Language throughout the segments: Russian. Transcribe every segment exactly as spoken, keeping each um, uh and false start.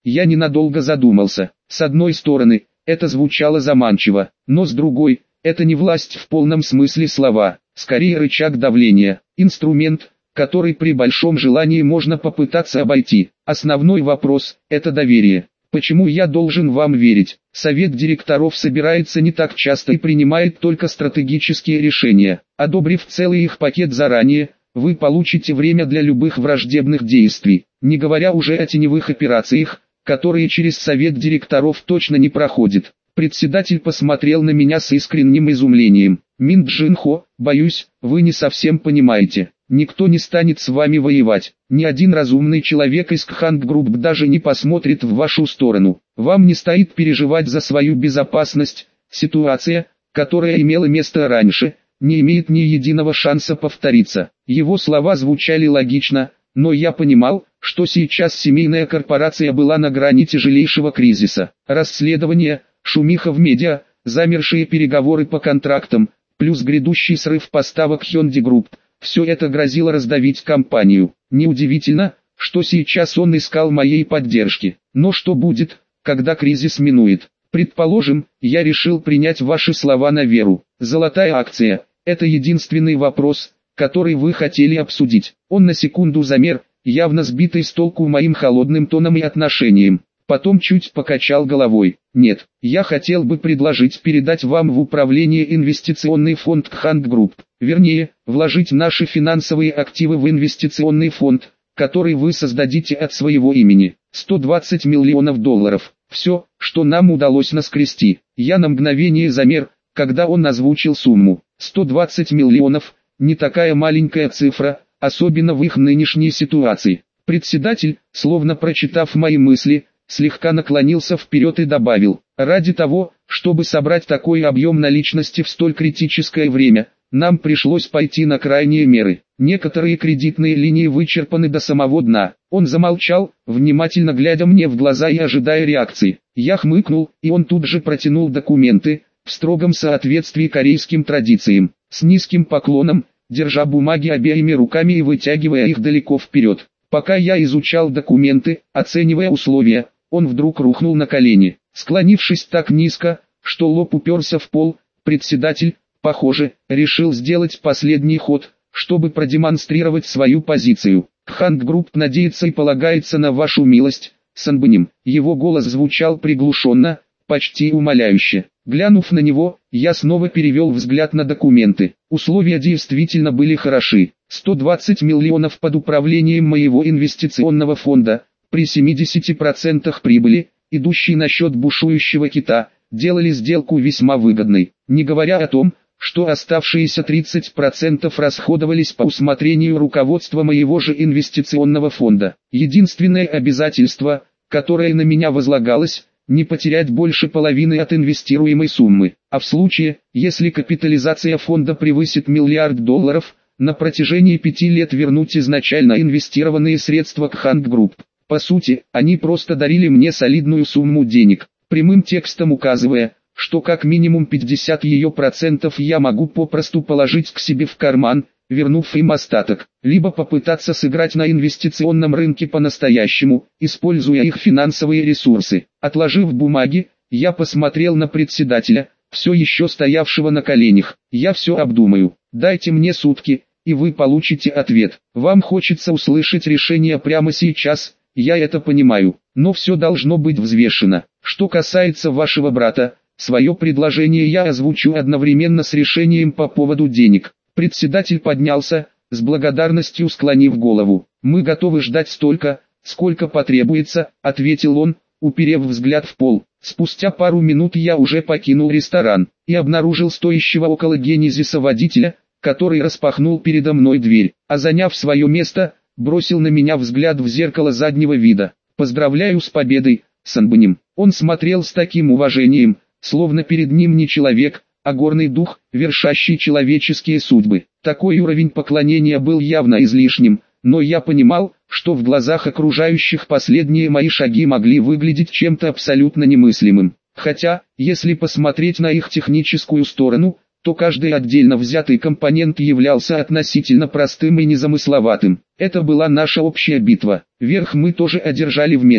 Я ненадолго задумался. С одной стороны, это звучало заманчиво, но с другой, это не власть в полном смысле слова, скорее рычаг давления, инструмент, который при большом желании можно попытаться обойти. Основной вопрос – это доверие. Почему я должен вам верить? Совет директоров собирается не так часто и принимает только стратегические решения. Одобрив целый их пакет заранее, вы получите время для любых враждебных действий, не говоря уже о теневых операциях, которые через совет директоров точно не проходят. Председатель посмотрел на меня с искренним изумлением. Мин Джин Хо, боюсь, вы не совсем понимаете. Никто не станет с вами воевать. Ни один разумный человек из Кханг Групп даже не посмотрит в вашу сторону. Вам не стоит переживать за свою безопасность. Ситуация, которая имела место раньше, не имеет ни единого шанса повториться. Его слова звучали логично, но я понимал, что сейчас семейная корпорация была на грани тяжелейшего кризиса. Расследование, шумиха в медиа, замершие переговоры по контрактам, плюс грядущий срыв поставок Hyundai Group. Все это грозило раздавить компанию. Неудивительно, что сейчас он искал моей поддержки. Но что будет, когда кризис минует? Предположим, я решил принять ваши слова на веру. Золотая акция – это единственный вопрос, который вы хотели обсудить. Он на секунду замер, явно сбитый с толку моим холодным тоном и отношением. Потом чуть покачал головой. Нет, я хотел бы предложить передать вам в управление инвестиционный фонд Кханг Групп. Вернее, вложить наши финансовые активы в инвестиционный фонд, который вы создадите от своего имени. сто двадцать миллионов долларов. Все, что нам удалось наскрести. Я на мгновение замер, когда он озвучил сумму. сто двадцать миллионов, не такая маленькая цифра, особенно в их нынешней ситуации. Председатель, словно прочитав мои мысли, слегка наклонился вперед и добавил: ради того, чтобы собрать такой объем наличности в столь критическое время, нам пришлось пойти на крайние меры. Некоторые кредитные линии вычерпаны до самого дна. Он замолчал, внимательно глядя мне в глаза и ожидая реакции. Я хмыкнул, и он тут же протянул документы, в строгом соответствии корейским традициям, с низким поклоном, держа бумаги обеими руками и вытягивая их далеко вперед. Пока я изучал документы, оценивая условия, он вдруг рухнул на колени, склонившись так низко, что лоб уперся в пол. Председатель, похоже, решил сделать последний ход, чтобы продемонстрировать свою позицию. Кханг Групп надеется и полагается на вашу милость, Санбаним. Его голос звучал приглушенно, почти умоляюще. Глянув на него, я снова перевел взгляд на документы. Условия действительно были хороши. сто двадцать миллионов под управлением моего инвестиционного фонда, при семидесяти процентах прибыли, идущей на счет бушующего кита, делали сделку весьма выгодной, не говоря о том, что оставшиеся тридцать процентов расходовались по усмотрению руководства моего же инвестиционного фонда. Единственное обязательство, которое на меня возлагалось, не потерять больше половины от инвестируемой суммы, а в случае, если капитализация фонда превысит миллиард долларов, на протяжении пяти лет вернуть изначально инвестированные средства Кханг Групп. По сути, они просто дарили мне солидную сумму денег, прямым текстом указывая, что как минимум пятьдесят ее процентов я могу попросту положить к себе в карман, вернув им остаток, либо попытаться сыграть на инвестиционном рынке по-настоящему, используя их финансовые ресурсы. Отложив бумаги, я посмотрел на председателя, все еще стоявшего на коленях. Я все обдумаю. Дайте мне сутки, и вы получите ответ. Вам хочется услышать решение прямо сейчас, я это понимаю, но все должно быть взвешено. Что касается вашего брата, свое предложение я озвучу одновременно с решением по поводу денег. Председатель поднялся, с благодарностью склонив голову. «Мы готовы ждать столько, сколько потребуется», — ответил он, уперев взгляд в пол. Спустя пару минут я уже покинул ресторан и обнаружил стоящего около Генезиса водителя, который распахнул передо мной дверь, а заняв свое место, бросил на меня взгляд в зеркало заднего вида. «Поздравляю с победой, Санбаним». Он смотрел с таким уважением, словно перед ним не человек, а горный дух, вершащий человеческие судьбы. Такой уровень поклонения был явно излишним, но я понимал, что в глазах окружающих последние мои шаги могли выглядеть чем-то абсолютно немыслимым. Хотя, если посмотреть на их техническую сторону, то каждый отдельно взятый компонент являлся относительно простым и незамысловатым. Это была наша общая битва. Верх мы тоже одержали вместе.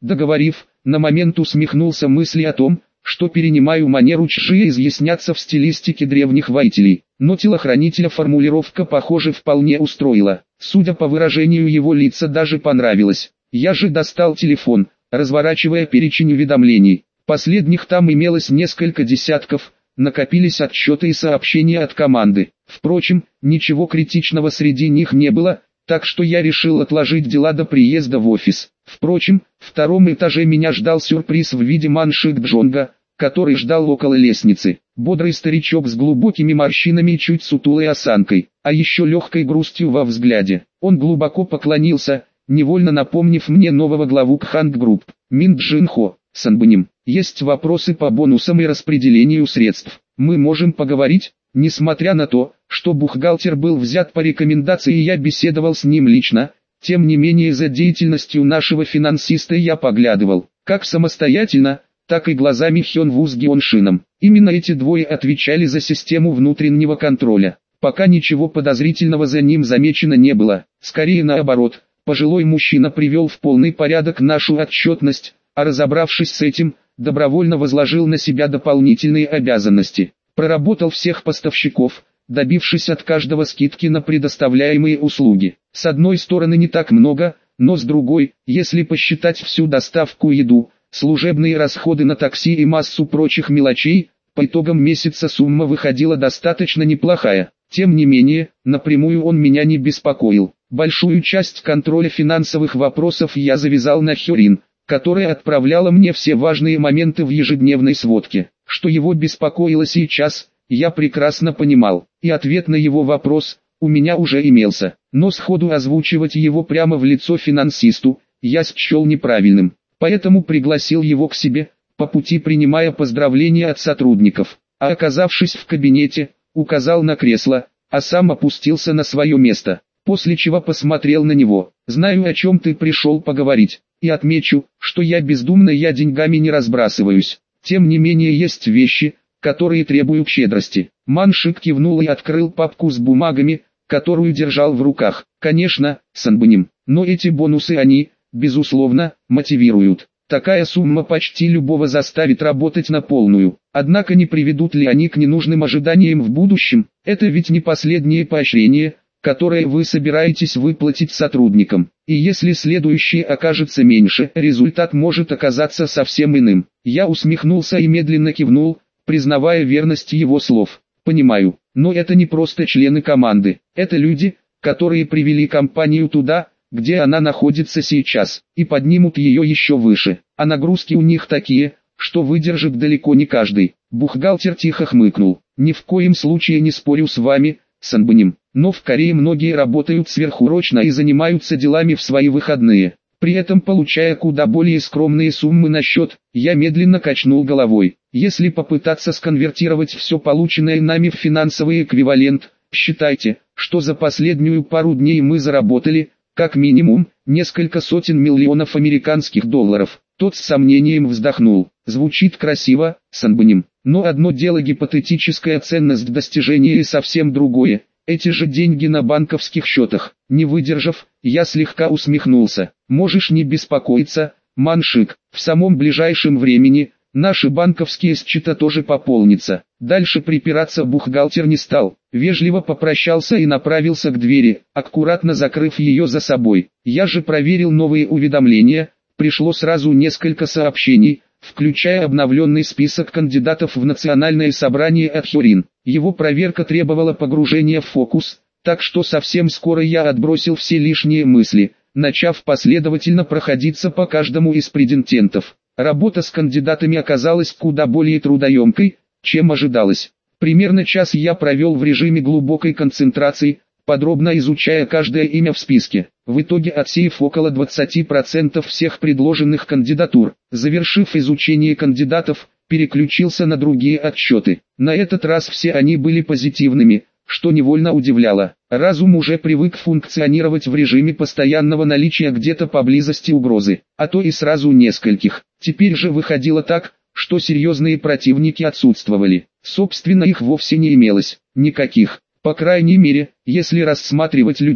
Договорив, на момент усмехнулся мысли о том, что перенимаю манеру чжи изъясняться в стилистике древних воителей. Но телохранителя формулировка, похоже, вполне устроила. Судя по выражению его лица, даже понравилось. Я же достал телефон, разворачивая перечень уведомлений. Последних там имелось несколько десятков, накопились отчеты и сообщения от команды. Впрочем, ничего критичного среди них не было, так что я решил отложить дела до приезда в офис. Впрочем, в втором этаже меня ждал сюрприз в виде Маншик Джонга, который ждал около лестницы. Бодрый старичок с глубокими морщинами и чуть сутулой осанкой, а еще легкой грустью во взгляде. Он глубоко поклонился, невольно напомнив мне нового главу Кханг Групп, Мин Джин Хо. Санбаним, есть вопросы по бонусам и распределению средств. Мы можем поговорить? Несмотря на то, что бухгалтер был взят по рекомендации и я беседовал с ним лично, тем не менее за деятельностью нашего финансиста я поглядывал, как самостоятельно, так и глазами Хён Ву с Геоншином. Именно эти двое отвечали за систему внутреннего контроля. Пока ничего подозрительного за ним замечено не было, скорее наоборот, пожилой мужчина привел в полный порядок нашу отчетность, а разобравшись с этим, добровольно возложил на себя дополнительные обязанности. Проработал всех поставщиков, добившись от каждого скидки на предоставляемые услуги. С одной стороны не так много, но с другой, если посчитать всю доставку и еду, служебные расходы на такси и массу прочих мелочей, по итогам месяца сумма выходила достаточно неплохая. Тем не менее, напрямую он меня не беспокоил. Большую часть контроля финансовых вопросов я завязал на Хёрин, которая отправляла мне все важные моменты в ежедневной сводке. Что его беспокоило сейчас, я прекрасно понимал, и ответ на его вопрос у меня уже имелся, но сходу озвучивать его прямо в лицо финансисту я счел неправильным, поэтому пригласил его к себе, по пути принимая поздравления от сотрудников, а оказавшись в кабинете, указал на кресло, а сам опустился на свое место, после чего посмотрел на него. «Знаю, о чем ты пришел поговорить, и отмечу, что я бездумно я деньгами не разбрасываюсь. Тем не менее есть вещи, которые требуют щедрости». Маншик кивнул и открыл папку с бумагами, которую держал в руках. «Конечно, Санбаним, но эти бонусы они, безусловно, мотивируют. Такая сумма почти любого заставит работать на полную. Однако не приведут ли они к ненужным ожиданиям в будущем? Это ведь не последнее поощрение, которое вы собираетесь выплатить сотрудникам. И если следующее окажется меньше, результат может оказаться совсем иным». Я усмехнулся и медленно кивнул, признавая верность его слов. «Понимаю, но это не просто члены команды. Это люди, которые привели компанию туда, где она находится сейчас, и поднимут ее еще выше. А нагрузки у них такие, что выдержит далеко не каждый». Бухгалтер тихо хмыкнул. «Ни в коем случае не спорю с вами, Санбаним, но в Корее многие работают сверхурочно и занимаются делами в свои выходные, при этом получая куда более скромные суммы на счет». Я медленно качнул головой. «Если попытаться сконвертировать все полученное нами в финансовый эквивалент, считайте, что за последнюю пару дней мы заработали, как минимум, несколько сотен миллионов американских долларов». Тот с сомнением вздохнул. «Звучит красиво, Санбаним, но одно дело гипотетическая ценность достижения и совсем другое – эти же деньги на банковских счетах». Не выдержав, я слегка усмехнулся. «Можешь не беспокоиться, Маншик, в самом ближайшем времени наши банковские счета тоже пополнятся». Дальше припираться бухгалтер не стал, вежливо попрощался и направился к двери, аккуратно закрыв ее за собой. Я же проверил новые уведомления, пришло сразу несколько сообщений, включая обновленный список кандидатов в национальное собрание от Хёрин. Его проверка требовала погружения в фокус, так что совсем скоро я отбросил все лишние мысли, начав последовательно проходиться по каждому из претендентов. Работа с кандидатами оказалась куда более трудоемкой, чем ожидалось. Примерно час я провел в режиме глубокой концентрации, подробно изучая каждое имя в списке. В итоге отсеяв около двадцати процентов всех предложенных кандидатур, завершив изучение кандидатов, переключился на другие отчеты. На этот раз все они были позитивными, что невольно удивляло. Разум уже привык функционировать в режиме постоянного наличия где-то поблизости угрозы, а то и сразу нескольких. Теперь же выходило так, что серьезные противники отсутствовали. Собственно, их вовсе не имелось, никаких. По крайней мере, если рассматривать людей,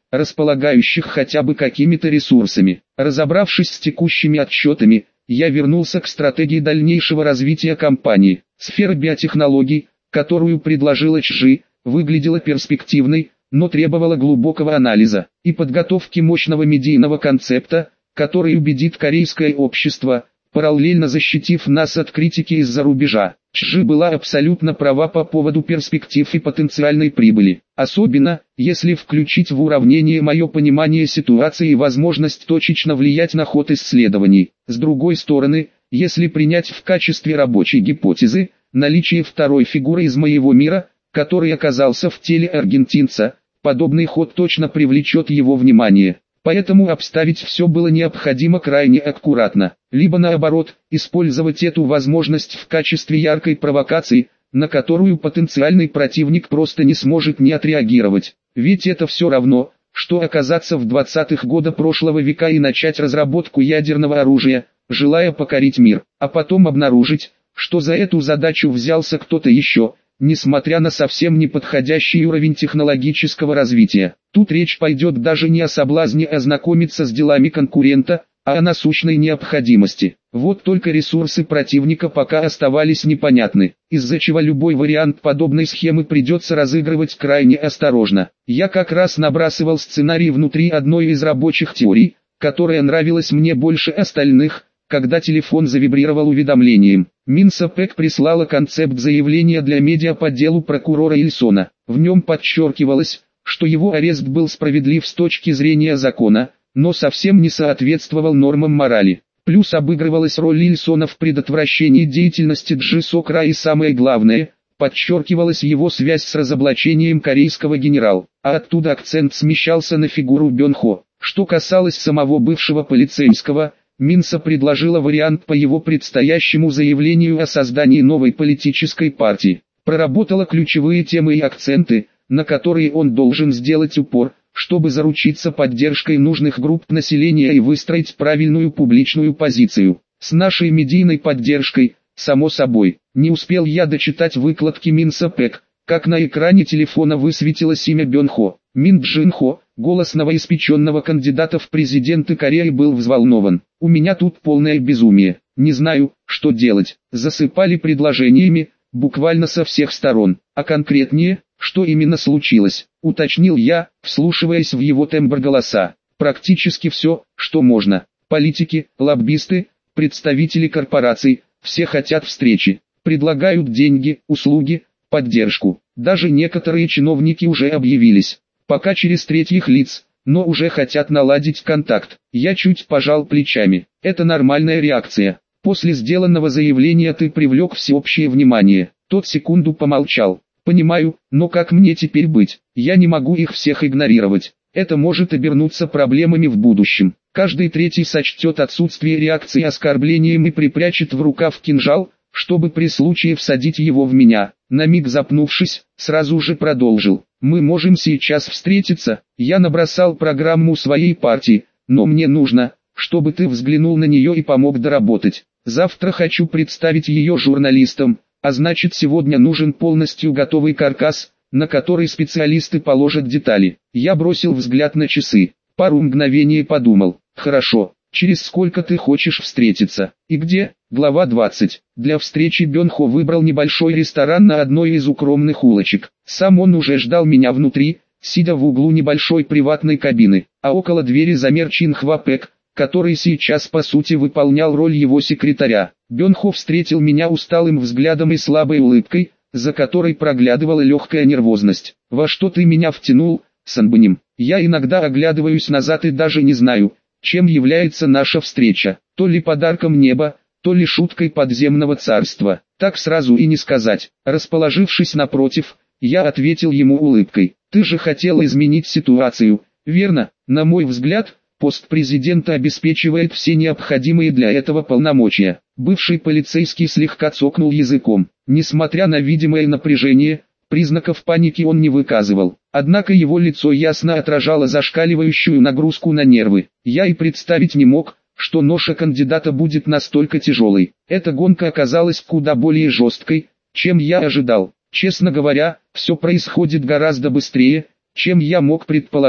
располагающих хотя бы какими-то ресурсами. Разобравшись с текущими отчетами, я вернулся к стратегии дальнейшего развития компании. Сфера биотехнологий, которую предложила ЧЖИ, выглядела перспективной, но требовала глубокого анализа и подготовки мощного медийного концепта, который убедит корейское общество, параллельно защитив нас от критики из-за рубежа. ЧЖИ была абсолютно права по поводу перспектив и потенциальной прибыли, особенно, если включить в уравнение мое понимание ситуации и возможность точечно влиять на ход исследований. С другой стороны, если принять в качестве рабочей гипотезы наличие второй фигуры из моего мира, который оказался в теле аргентинца, подобный ход точно привлечет его внимание. Поэтому обставить все было необходимо крайне аккуратно, либо наоборот, использовать эту возможность в качестве яркой провокации, на которую потенциальный противник просто не сможет не отреагировать. Ведь это все равно, что оказаться в двадцатых годах прошлого века и начать разработку ядерного оружия, желая покорить мир, а потом обнаружить, что за эту задачу взялся кто-то еще, несмотря на совсем неподходящий уровень технологического развития. Тут речь пойдет даже не о соблазне ознакомиться с делами конкурента, а о насущной необходимости. Вот только ресурсы противника пока оставались непонятны, из-за чего любой вариант подобной схемы придется разыгрывать крайне осторожно. Я как раз набрасывал сценарий внутри одной из рабочих теорий, которая нравилась мне больше остальных, когда телефон завибрировал уведомлением. Минсопэк прислала концепт заявления для медиа по делу прокурора Ильсона. В нем подчеркивалось, что его арест был справедлив с точки зрения закона, но совсем не соответствовал нормам морали. Плюс обыгрывалась роль Ильсона в предотвращении деятельности Джи Сокра и самое главное, подчеркивалась его связь с разоблачением корейского генерала, а оттуда акцент смещался на фигуру Бёнхо. Что касалось самого бывшего полицейского, Минса предложила вариант по его предстоящему заявлению о создании новой политической партии. Проработала ключевые темы и акценты, на которые он должен сделать упор, чтобы заручиться поддержкой нужных групп населения и выстроить правильную публичную позицию. С нашей медийной поддержкой, само собой, не успел я дочитать выкладки Минсопэк, как на экране телефона высветилось имя Бёнхо. Мин Джин-хо, голос новоиспеченного кандидата в президенты Кореи, был взволнован. У меня тут полное безумие, не знаю, что делать. Засыпали предложениями, буквально со всех сторон. А конкретнее, что именно случилось, уточнил я, вслушиваясь в его тембр голоса. Практически все, что можно. Политики, лоббисты, представители корпораций, все хотят встречи, предлагают деньги, услуги, поддержку. Даже некоторые чиновники уже объявились, пока через третьих лиц, но уже хотят наладить контакт. Я чуть пожал плечами. Это нормальная реакция. После сделанного заявления ты привлек всеобщее внимание. Тот секунду помолчал. Понимаю, но как мне теперь быть? Я не могу их всех игнорировать. Это может обернуться проблемами в будущем. Каждый третий сочтет отсутствие реакции оскорблением и припрячет в рукав кинжал, чтобы при случае всадить его в меня. На миг запнувшись, сразу же продолжил. Мы можем сейчас встретиться. Я набросал программу своей партии, но мне нужно, чтобы ты взглянул на нее и помог доработать. Завтра хочу представить ее журналистам, а значит сегодня нужен полностью готовый каркас, на который специалисты положат детали. Я бросил взгляд на часы, пару мгновений подумал. Хорошо, через сколько ты хочешь встретиться? И где? Глава двадцать. Для встречи Бёнхо выбрал небольшой ресторан на одной из укромных улочек. Сам он уже ждал меня внутри, сидя в углу небольшой приватной кабины, а около двери замер Чин Хва Пэк, который сейчас по сути выполнял роль его секретаря. Бёнхо встретил меня усталым взглядом и слабой улыбкой, за которой проглядывала легкая нервозность. «Во что ты меня втянул, Санбаним? Я иногда оглядываюсь назад и даже не знаю, чем является наша встреча, то ли подарком неба, то ли шуткой подземного царства. Так сразу и не сказать». Расположившись напротив, я ответил ему улыбкой. «Ты же хотел изменить ситуацию, верно? На мой взгляд, пост президента обеспечивает все необходимые для этого полномочия». Бывший полицейский слегка цокнул языком. Несмотря на видимое напряжение, признаков паники он не выказывал. Однако его лицо ясно отражало зашкаливающую нагрузку на нервы. Я и представить не мог, что ноша кандидата будет настолько тяжелой. Эта гонка оказалась куда более жесткой, чем я ожидал. Честно говоря, все происходит гораздо быстрее, чем я мог предположить.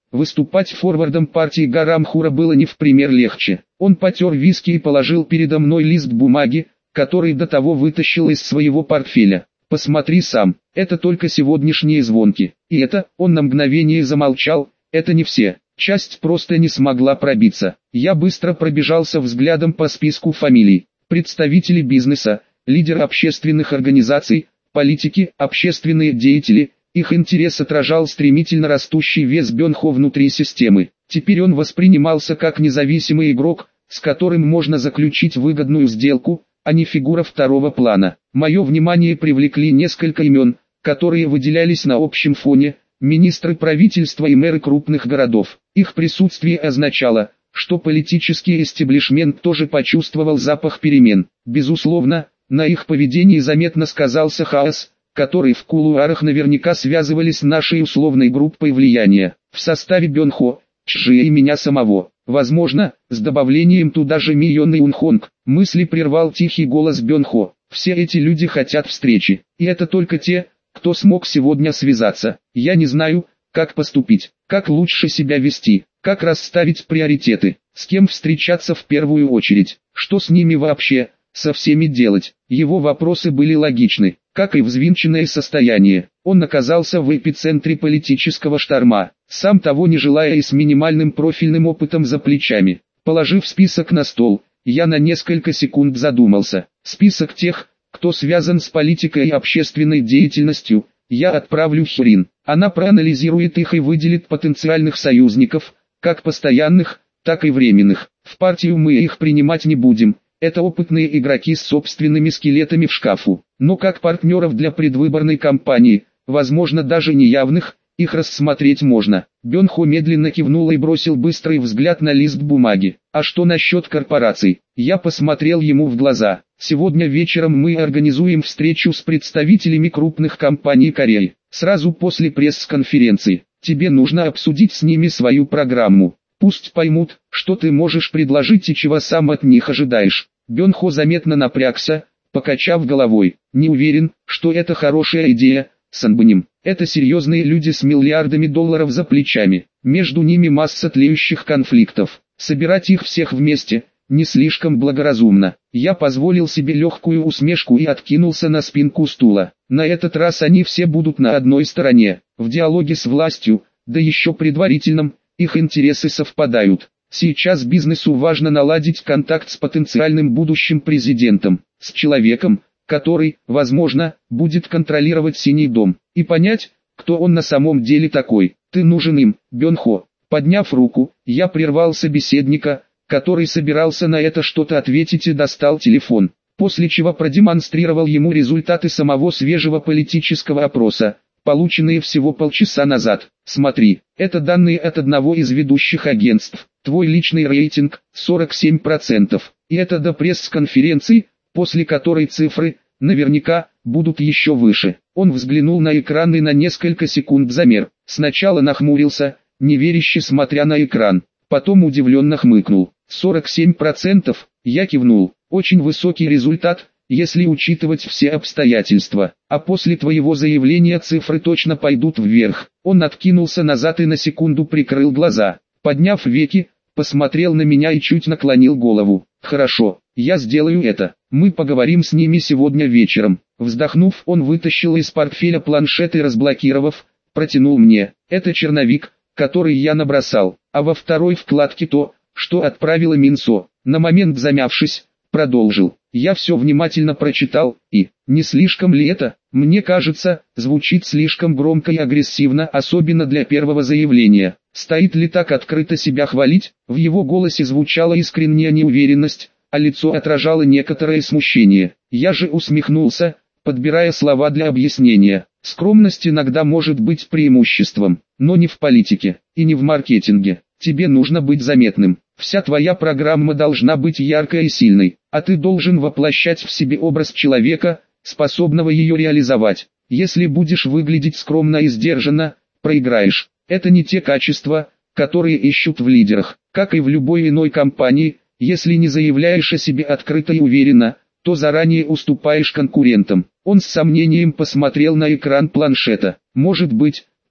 Выступать форвардом партии Гарамхура было не в пример легче. Он потер виски и положил передо мной лист бумаги, который до того вытащил из своего портфеля. «Посмотри сам, это только сегодняшние звонки. И это», он на мгновение замолчал, «это не все. Часть просто не смогла пробиться». Я быстро пробежался взглядом по списку фамилий. Представители бизнеса, лидеры общественных организаций, политики, общественные деятели. Их интерес отражал стремительно растущий вес Бёнхо внутри системы. Теперь он воспринимался как независимый игрок, с которым можно заключить выгодную сделку, а не фигура второго плана. Мое внимание привлекли несколько имен, которые выделялись на общем фоне: министры правительства и мэры крупных городов. Их присутствие означало, что политический эстеблишмент тоже почувствовал запах перемен. Безусловно, на их поведении заметно сказался хаос, который в кулуарах наверняка связывали с нашей условной группой влияния. В составе Бёнхо, Чжи и меня самого. Возможно, с добавлением туда же Ми Йон и Унхонг. Мысли прервал тихий голос Бёнхо. Все эти люди хотят встречи. И это только те, кто смог сегодня связаться. Я не знаю, как поступить, как лучше себя вести, как расставить приоритеты, с кем встречаться в первую очередь, что с ними вообще, со всеми делать. Его вопросы были логичны, как и взвинченное состояние. Он оказался в эпицентре политического шторма, сам того не желая и с минимальным профильным опытом за плечами. Положив список на стол, я на несколько секунд задумался. Список тех, кто связан с политикой и общественной деятельностью, я отправлю Хирин. Она проанализирует их и выделит потенциальных союзников, как постоянных, так и временных. В партию мы их принимать не будем. Это опытные игроки с собственными скелетами в шкафу, но как партнеров для предвыборной кампании, возможно даже неявных, их рассмотреть можно. Бёнхо медленно кивнул и бросил быстрый взгляд на лист бумаги. А что насчет корпораций? Я посмотрел ему в глаза. Сегодня вечером мы организуем встречу с представителями крупных компаний Кореи. Сразу после пресс-конференции. Тебе нужно обсудить с ними свою программу. Пусть поймут, что ты можешь предложить и чего сам от них ожидаешь. Бёнхо заметно напрягся, покачав головой. Не уверен, что это хорошая идея, Санбаним. Это серьезные люди с миллиардами долларов за плечами. Между ними масса тлеющих конфликтов. Собирать их всех вместе не слишком благоразумно. Я позволил себе легкую усмешку и откинулся на спинку стула. На этот раз они все будут на одной стороне. В диалоге с властью, да еще предварительном, их интересы совпадают. Сейчас бизнесу важно наладить контакт с потенциальным будущим президентом, с человеком, который, возможно, будет контролировать Синий дом, и понять, кто он на самом деле такой. Ты нужен им, Бёнхо. Подняв руку, я прервал собеседника, который собирался на это что-то ответить, и достал телефон, после чего продемонстрировал ему результаты самого свежего политического опроса, полученные всего полчаса назад. Смотри, это данные от одного из ведущих агентств. Твой личный рейтинг – сорок семь процентов. И это до пресс-конференции, после которой цифры, наверняка, будут еще выше. Он взглянул на экран и на несколько секунд замер. Сначала нахмурился, неверяще смотря на экран. Потом удивленно хмыкнул. сорок семь процентов, я кивнул. Очень высокий результат, если учитывать все обстоятельства. А после твоего заявления цифры точно пойдут вверх. Он откинулся назад и на секунду прикрыл глаза. Подняв веки, посмотрел на меня и чуть наклонил голову. Хорошо, я сделаю это. Мы поговорим с ними сегодня вечером. Вздохнув, он вытащил из портфеля планшет и, разблокировав, протянул мне. Это черновик, который я набросал, а во второй вкладке то, что отправила Минсо. На момент замявшись, продолжил. Я все внимательно прочитал, и, не слишком ли это, мне кажется, звучит слишком громко и агрессивно, особенно для первого заявления. Стоит ли так открыто себя хвалить? В его голосе звучала искренняя неуверенность, а лицо отражало некоторое смущение. Я же усмехнулся, подбирая слова для объяснения. Скромность иногда может быть преимуществом, но не в политике, и не в маркетинге. Тебе нужно быть заметным. Вся твоя программа должна быть яркой и сильной, а ты должен воплощать в себе образ человека, способного ее реализовать. Если будешь выглядеть скромно и сдержанно, проиграешь. Это не те качества, которые ищут в лидерах. Как и в любой иной компании, если не заявляешь о себе открыто и уверенно, то заранее уступаешь конкурентам. Он с сомнением посмотрел на экран планшета. Может быть,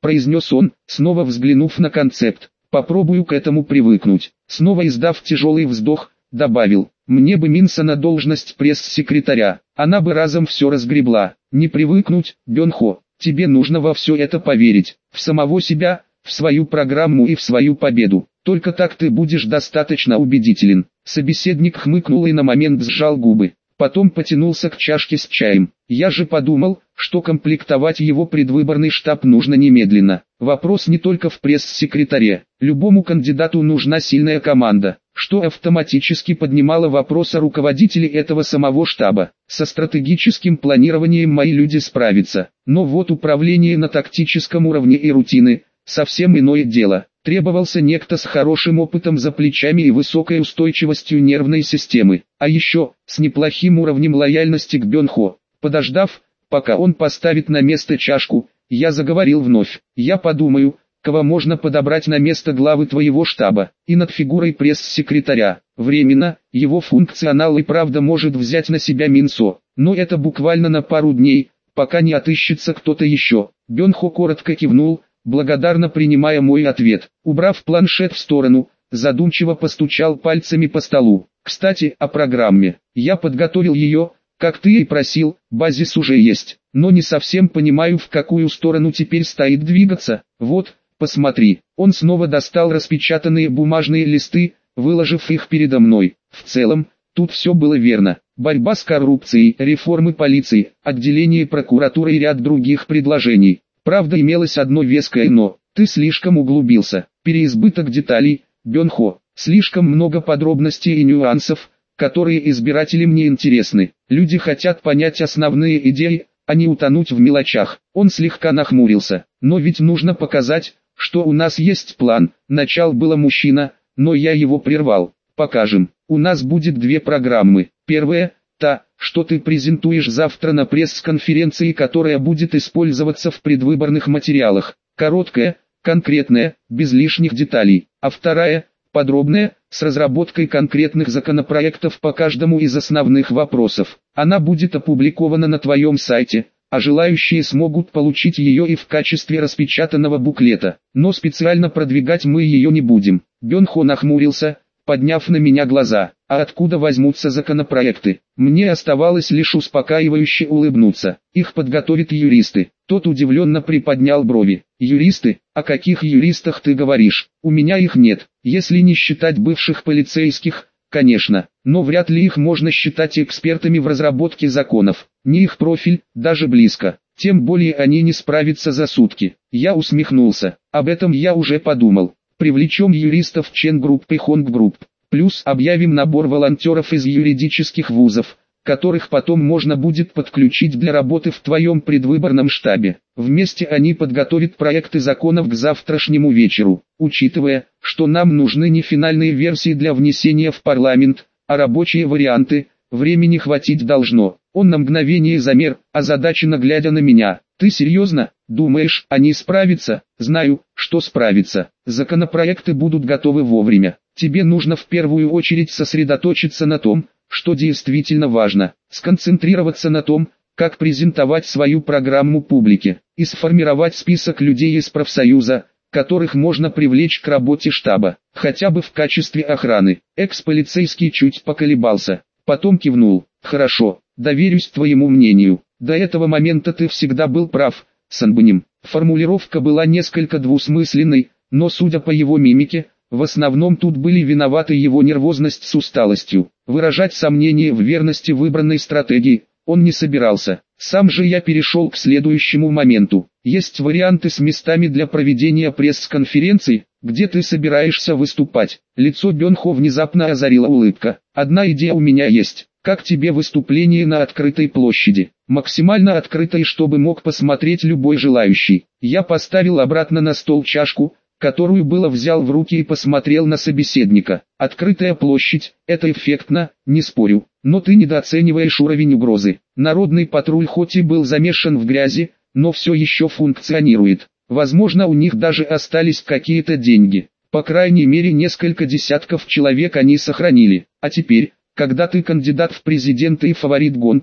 произнес он, снова взглянув на концепт. Попробую к этому привыкнуть. Снова издав тяжелый вздох, добавил, мне бы Минса на должность пресс-секретаря, она бы разом все разгребла. Не привыкнуть, Бёнхо, тебе нужно во все это поверить, в самого себя, в свою программу и в свою победу. Только так ты будешь достаточно убедителен. Собеседник хмыкнул и на момент сжал губы. Потом потянулся к чашке с чаем. Я же подумал, что комплектовать его предвыборный штаб нужно немедленно. Вопрос не только в пресс-секретаре. Любому кандидату нужна сильная команда, что автоматически поднимало вопрос о руководителе этого самого штаба. Со стратегическим планированием мои люди справятся. Но вот управление на тактическом уровне и рутины – совсем иное дело. Требовался некто с хорошим опытом за плечами и высокой устойчивостью нервной системы, а еще, с неплохим уровнем лояльности к Бёнхо. Подождав, пока он поставит на место чашку, я заговорил вновь. Я подумаю, кого можно подобрать на место главы твоего штаба, и над фигурой пресс-секретаря. Временно, его функционал и правда может взять на себя Минсо, но это буквально на пару дней, пока не отыщется кто-то еще. Бёнхо коротко кивнул, благодарно принимая мой ответ. Убрав планшет в сторону, задумчиво постучал пальцами по столу. Кстати, о программе. Я подготовил ее, как ты и просил, базис уже есть, но не совсем понимаю, в какую сторону теперь стоит двигаться. Вот, посмотри. Он снова достал распечатанные бумажные листы, выложив их передо мной. В целом, тут все было верно. Борьба с коррупцией, реформы полиции, отделение прокуратуры и ряд других предложений. Правда, имелось одно веское «но». Ты слишком углубился. Переизбыток деталей, Бёнхо. Слишком много подробностей и нюансов, которые избирателям не интересны. Люди хотят понять основные идеи, а не утонуть в мелочах. Он слегка нахмурился. Но ведь нужно показать, что у нас есть план. Начал было мужчина, но я его прервал. Покажем. У нас будет две программы. Первая – та, что ты презентуешь завтра на пресс-конференции, которая будет использоваться в предвыборных материалах. Короткая, конкретная, без лишних деталей. А вторая – подробная, с разработкой конкретных законопроектов по каждому из основных вопросов. Она будет опубликована на твоем сайте, а желающие смогут получить ее и в качестве распечатанного буклета. Но специально продвигать мы ее не будем. Бёнхо нахмурился, подняв на меня глаза. А откуда возьмутся законопроекты? Мне оставалось лишь успокаивающе улыбнуться. Их подготовят юристы. Тот удивленно приподнял брови. Юристы? О каких юристах ты говоришь? У меня их нет, если не считать бывших полицейских, конечно. Но вряд ли их можно считать экспертами в разработке законов. Не их профиль, даже близко. Тем более они не справятся за сутки. Я усмехнулся. Об этом я уже подумал. Привлечем юристов Чен Групп и Хонг Групп. Плюс объявим набор волонтеров из юридических вузов, которых потом можно будет подключить для работы в твоем предвыборном штабе. Вместе они подготовят проекты законов к завтрашнему вечеру. Учитывая, что нам нужны не финальные версии для внесения в парламент, а рабочие варианты, времени хватить должно. Он на мгновение замер, озадаченно глядя на меня. Ты серьезно? Думаешь, они справятся? Знаю, что справятся. Законопроекты будут готовы вовремя. Тебе нужно в первую очередь сосредоточиться на том, что действительно важно. Сконцентрироваться на том, как презентовать свою программу публике, и сформировать список людей из профсоюза, которых можно привлечь к работе штаба, хотя бы в качестве охраны. Экс-полицейский чуть поколебался, потом кивнул. Хорошо, доверюсь твоему мнению. До этого момента ты всегда был прав, Санбаним. Формулировка была несколько двусмысленной, но судя по его мимике, в основном тут были виноваты его нервозность с усталостью. Выражать сомнения в верности выбранной стратегии он не собирался. Сам же я перешел к следующему моменту. Есть варианты с местами для проведения пресс-конференций, где ты собираешься выступать. Лицо Бёнхо внезапно озарила улыбка. Одна идея у меня есть. Как тебе выступление на открытой площади? Максимально открытой, чтобы мог посмотреть любой желающий. Я поставил обратно на стол чашку, которую было взял в руки и посмотрел на собеседника. Открытая площадь, это эффектно, не спорю, но ты недооцениваешь уровень угрозы. Народный патруль хоть и был замешан в грязи, но все еще функционирует. Возможно, у них даже остались какие-то деньги. По крайней мере, несколько десятков человек они сохранили. А теперь, когда ты кандидат в президенты и фаворит гонки,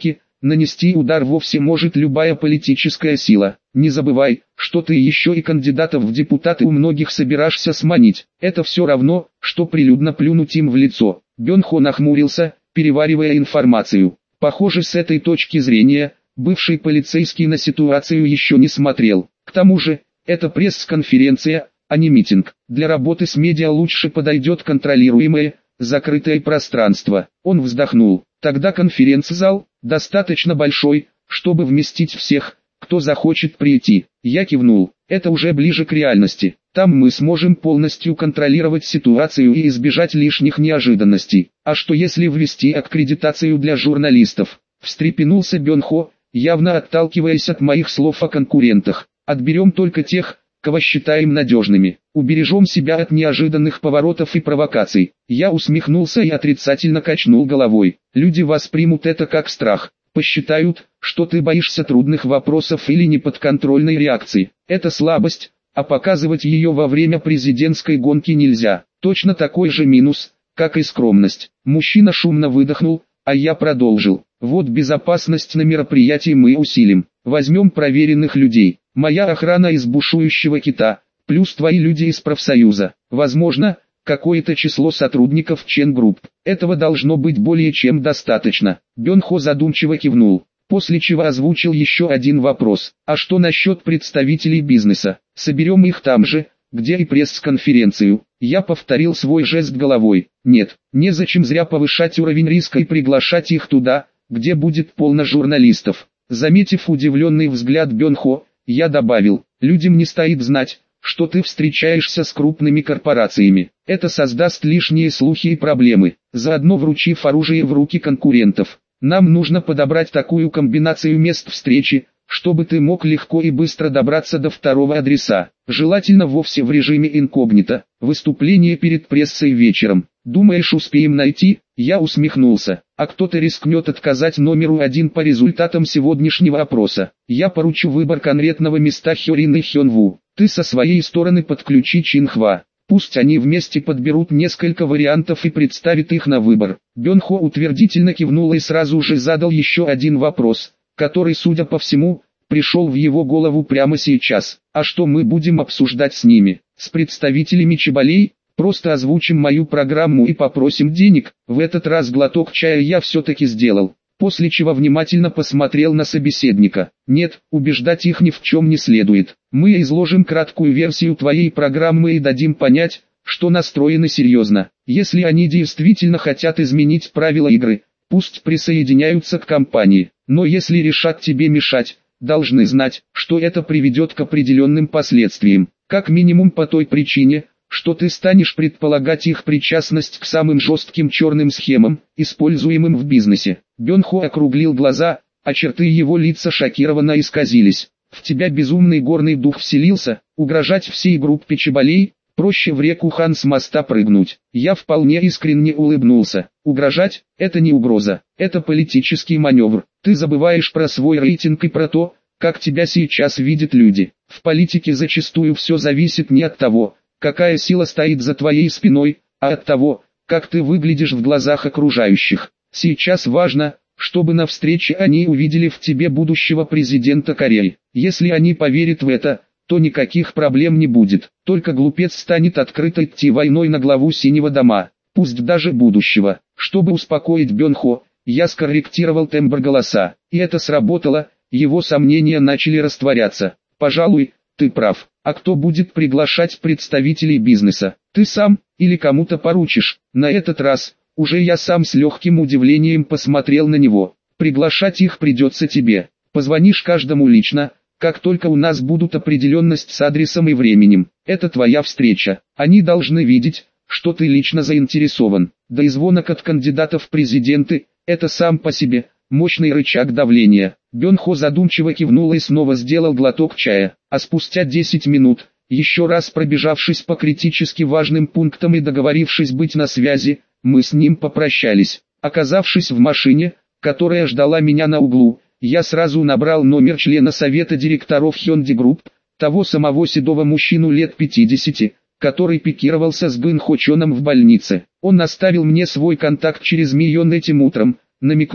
нанести удар вовсе может любая политическая сила. Не забывай, что ты еще и кандидатов в депутаты у многих собираешься сманить. Это все равно, что прилюдно плюнуть им в лицо. Бён Хо нахмурился, переваривая информацию. Похоже, с этой точки зрения, бывший полицейский на ситуацию еще не смотрел. К тому же, это пресс-конференция, а не митинг. Для работы с медиа лучше подойдет контролируемое, закрытое пространство. Он вздохнул. Тогда конференц-зал, достаточно большой, чтобы вместить всех, кто захочет прийти. Я кивнул. Это уже ближе к реальности. Там мы сможем полностью контролировать ситуацию и избежать лишних неожиданностей. А что если ввести аккредитацию для журналистов? Встрепенулся Бён Хо, явно отталкиваясь от моих слов о конкурентах. Отберем только тех, кого считаем надежными. Убережем себя от неожиданных поворотов и провокаций. Я усмехнулся и отрицательно качнул головой. Люди воспримут это как страх. Посчитают, что ты боишься трудных вопросов или неподконтрольной реакции. Это слабость, а показывать ее во время президентской гонки нельзя. Точно такой же минус, как и скромность. Мужчина шумно выдохнул, а я продолжил. Вот безопасность на мероприятии мы усилим. Возьмем проверенных людей. Моя охрана из бушующего кита, плюс твои люди из профсоюза. Возможно, какое-то число сотрудников Чен Групп. Этого должно быть более чем достаточно. Бён Хо задумчиво кивнул, после чего озвучил еще один вопрос. А что насчет представителей бизнеса? Соберем их там же, где и пресс-конференцию. Я повторил свой жест головой. Нет, незачем зря повышать уровень риска и приглашать их туда, где будет полно журналистов. Заметив удивленный взгляд Бён Хо, я добавил, людям не стоит знать, что ты встречаешься с крупными корпорациями. Это создаст лишние слухи и проблемы, заодно вручив оружие в руки конкурентов. Нам нужно подобрать такую комбинацию мест встречи, чтобы ты мог легко и быстро добраться до второго адреса. Желательно вовсе в режиме инкогнито. Выступление перед прессой вечером. Думаешь, успеем найти? Я усмехнулся. А кто-то рискнет отказать номеру один по результатам сегодняшнего опроса. Я поручу выбор конкретного места Хёрин и Хёнву. Ты со своей стороны подключи Чинхва. Пусть они вместе подберут несколько вариантов и представят их на выбор. Бён Хо утвердительно кивнул и сразу же задал еще один вопрос, который, судя по всему, пришел в его голову прямо сейчас. А что мы будем обсуждать с ними? С представителями Чеболей? Просто озвучим мою программу и попросим денег. В этот раз глоток чая я все-таки сделал, после чего внимательно посмотрел на собеседника. Нет, убеждать их ни в чем не следует. Мы изложим краткую версию твоей программы и дадим понять, что настроены серьезно. Если они действительно хотят изменить правила игры, пусть присоединяются к компании. Но если решат тебе мешать, должны знать, что это приведет к определенным последствиям. Как минимум по той причине, что ты станешь предполагать их причастность к самым жестким черным схемам, используемым в бизнесе. Бён Хо округлил глаза, а черты его лица шокированно исказились. В тебя безумный горный дух вселился, угрожать всей группе Чеболей? Проще в реку Хан с моста прыгнуть. Я вполне искренне улыбнулся. Угрожать – это не угроза, это политический маневр. Ты забываешь про свой рейтинг и про то, как тебя сейчас видят люди. В политике зачастую все зависит не от того, какая сила стоит за твоей спиной, а от того, как ты выглядишь в глазах окружающих. Сейчас важно, чтобы на встрече они увидели в тебе будущего президента Кореи. Если они поверят в это, то никаких проблем не будет. Только глупец станет открыто идти войной на главу Синего дома, пусть даже будущего. Чтобы успокоить Бён Хо, я скорректировал тембр голоса, и это сработало, его сомнения начали растворяться. Пожалуй, ты прав. А кто будет приглашать представителей бизнеса? Ты сам, или кому-то поручишь? На этот раз, уже я сам с легким удивлением посмотрел на него. Приглашать их придется тебе. Позвонишь каждому лично, как только у нас будут определенность с адресом и временем. Это твоя встреча. Они должны видеть, что ты лично заинтересован. Да и звонок от кандидатов в президенты, это сам по себе мощный рычаг давления. Бён Хо задумчиво кивнул и снова сделал глоток чая. А спустя десять минут, еще раз пробежавшись по критически важным пунктам и договорившись быть на связи, мы с ним попрощались. Оказавшись в машине, которая ждала меня на углу, я сразу набрал номер члена совета директоров Hyundai Group, того самого седого мужчину лет пятидесяти, который пикировался с Бын Хо Чоном в больнице. Он оставил мне свой контакт через Мийон этим утром, намекнув,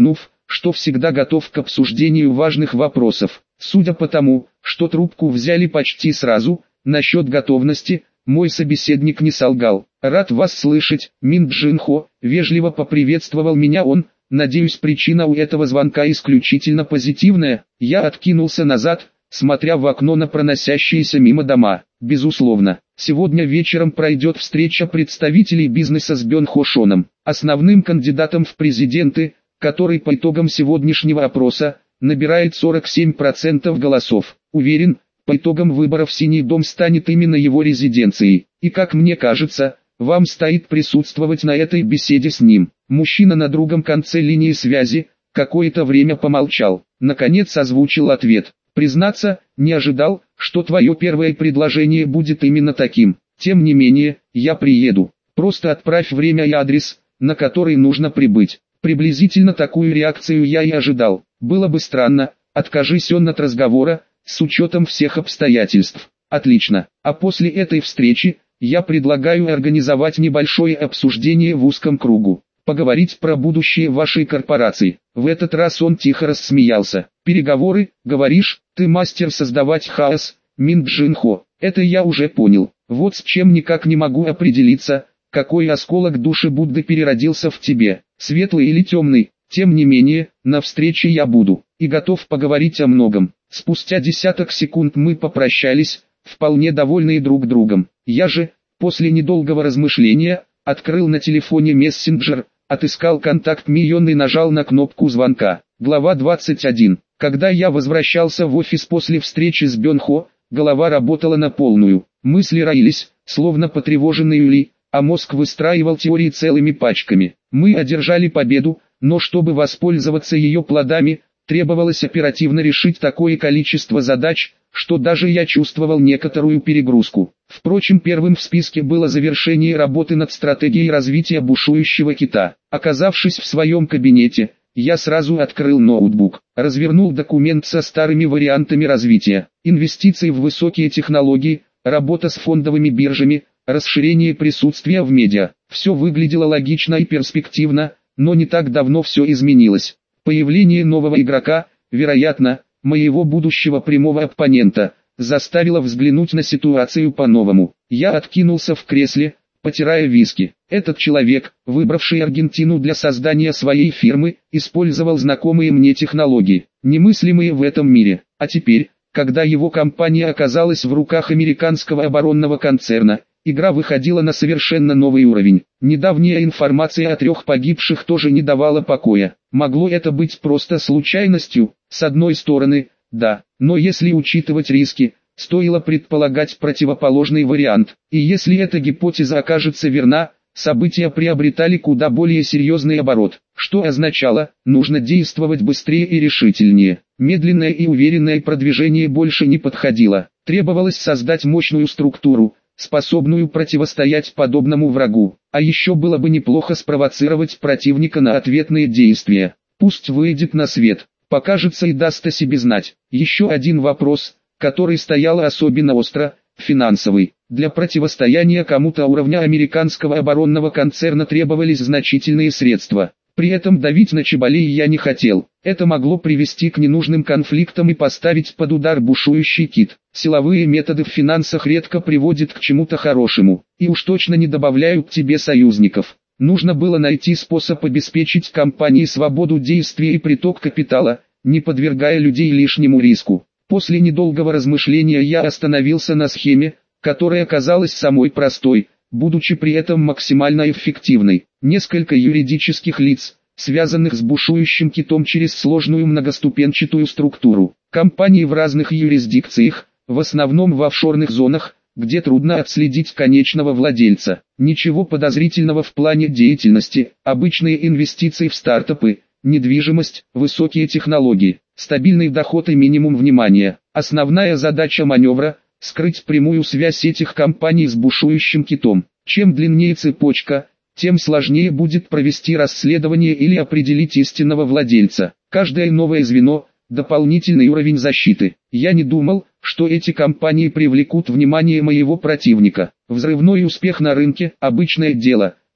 что всегда готов к обсуждению важных вопросов. Судя по тому, что трубку взяли почти сразу, насчет готовности, мой собеседник не солгал. «Рад вас слышать, Мин Джин Хо», — вежливо поприветствовал меня он. «Надеюсь, причина у этого звонка исключительно позитивная». Я откинулся назад, смотря в окно на проносящиеся мимо дома. Безусловно, сегодня вечером пройдет встреча представителей бизнеса с Бён Хо Шоном, основным кандидатом в президенты, который по итогам сегодняшнего опроса набирает сорок семь процентов голосов. Уверен, по итогам выборов Синий дом станет именно его резиденцией. И как мне кажется, вам стоит присутствовать на этой беседе с ним. Мужчина на другом конце линии связи какое-то время помолчал. Наконец озвучил ответ. Признаться, не ожидал, что твое первое предложение будет именно таким. Тем не менее, я приеду. Просто отправь время и адрес, на который нужно прибыть. Приблизительно такую реакцию я и ожидал. Было бы странно, откажись он от разговора, с учетом всех обстоятельств. Отлично. А после этой встречи, я предлагаю организовать небольшое обсуждение в узком кругу. Поговорить про будущее вашей корпорации. В этот раз он тихо рассмеялся. Переговоры, говоришь, ты мастер создавать хаос, Мин Джин Хо. Это я уже понял. Вот с чем никак не могу определиться, какой осколок души Будды переродился в тебе, светлый или темный. Тем не менее, на встрече я буду, и готов поговорить о многом. Спустя десяток секунд мы попрощались, вполне довольные друг другом. Я же, после недолгого размышления, открыл на телефоне мессенджер, отыскал контакт Мион и нажал на кнопку звонка. Глава двадцать один. Когда я возвращался в офис после встречи с Бён Хо, голова работала на полную. Мысли роились, словно потревоженные ули, а мозг выстраивал теории целыми пачками. Мы одержали победу, но чтобы воспользоваться ее плодами, требовалось оперативно решить такое количество задач, что даже я чувствовал некоторую перегрузку. Впрочем, первым в списке было завершение работы над стратегией развития бушующего кита. Оказавшись в своем кабинете, я сразу открыл ноутбук, развернул документ со старыми вариантами развития, инвестиции в высокие технологии, работа с фондовыми биржами, расширение присутствия в медиа. Все выглядело логично и перспективно, но не так давно все изменилось. Появление нового игрока, вероятно, моего будущего прямого оппонента, заставило взглянуть на ситуацию по-новому. Я откинулся в кресле, потирая виски. Этот человек, выбравший Аргентину для создания своей фирмы, использовал знакомые мне технологии, немыслимые в этом мире. А теперь, когда его компания оказалась в руках американского оборонного концерна, игра выходила на совершенно новый уровень. Недавняя информация о трех погибших тоже не давала покоя. Могло это быть просто случайностью? С одной стороны, да, но если учитывать риски, стоило предполагать противоположный вариант. И если эта гипотеза окажется верна, события приобретали куда более серьезный оборот, что означало, нужно действовать быстрее и решительнее. Медленное и уверенное продвижение больше не подходило. Требовалось создать мощную структуру, способную противостоять подобному врагу. А еще было бы неплохо спровоцировать противника на ответные действия. Пусть выйдет на свет, покажется и даст о себе знать. Еще один вопрос, который стоял особенно остро, финансовый. Для противостояния кому-то уровня американского оборонного концерна требовались значительные средства. При этом давить на Чеболей я не хотел. Это могло привести к ненужным конфликтам и поставить под удар бушующий кит. Силовые методы в финансах редко приводят к чему-то хорошему, и уж точно не добавляют тебе союзников. Нужно было найти способ обеспечить компании свободу действия и приток капитала, не подвергая людей лишнему риску. После недолгого размышления я остановился на схеме, которая казалась самой простой, будучи при этом максимально эффективной. Несколько юридических лиц, связанных с бушующим китом через сложную многоступенчатую структуру. Компании в разных юрисдикциях, в основном в офшорных зонах, где трудно отследить конечного владельца. Ничего подозрительного в плане деятельности, обычные инвестиции в стартапы, недвижимость, высокие технологии, стабильный доход и минимум внимания. Основная задача маневра – скрыть прямую связь этих компаний с бушующим китом. Чем длиннее цепочка, тем сложнее будет провести расследование или определить истинного владельца. Каждое новое звено – дополнительный уровень защиты. Я не думал, что эти компании привлекут внимание моего противника. Взрывной успех на рынке – обычное дело,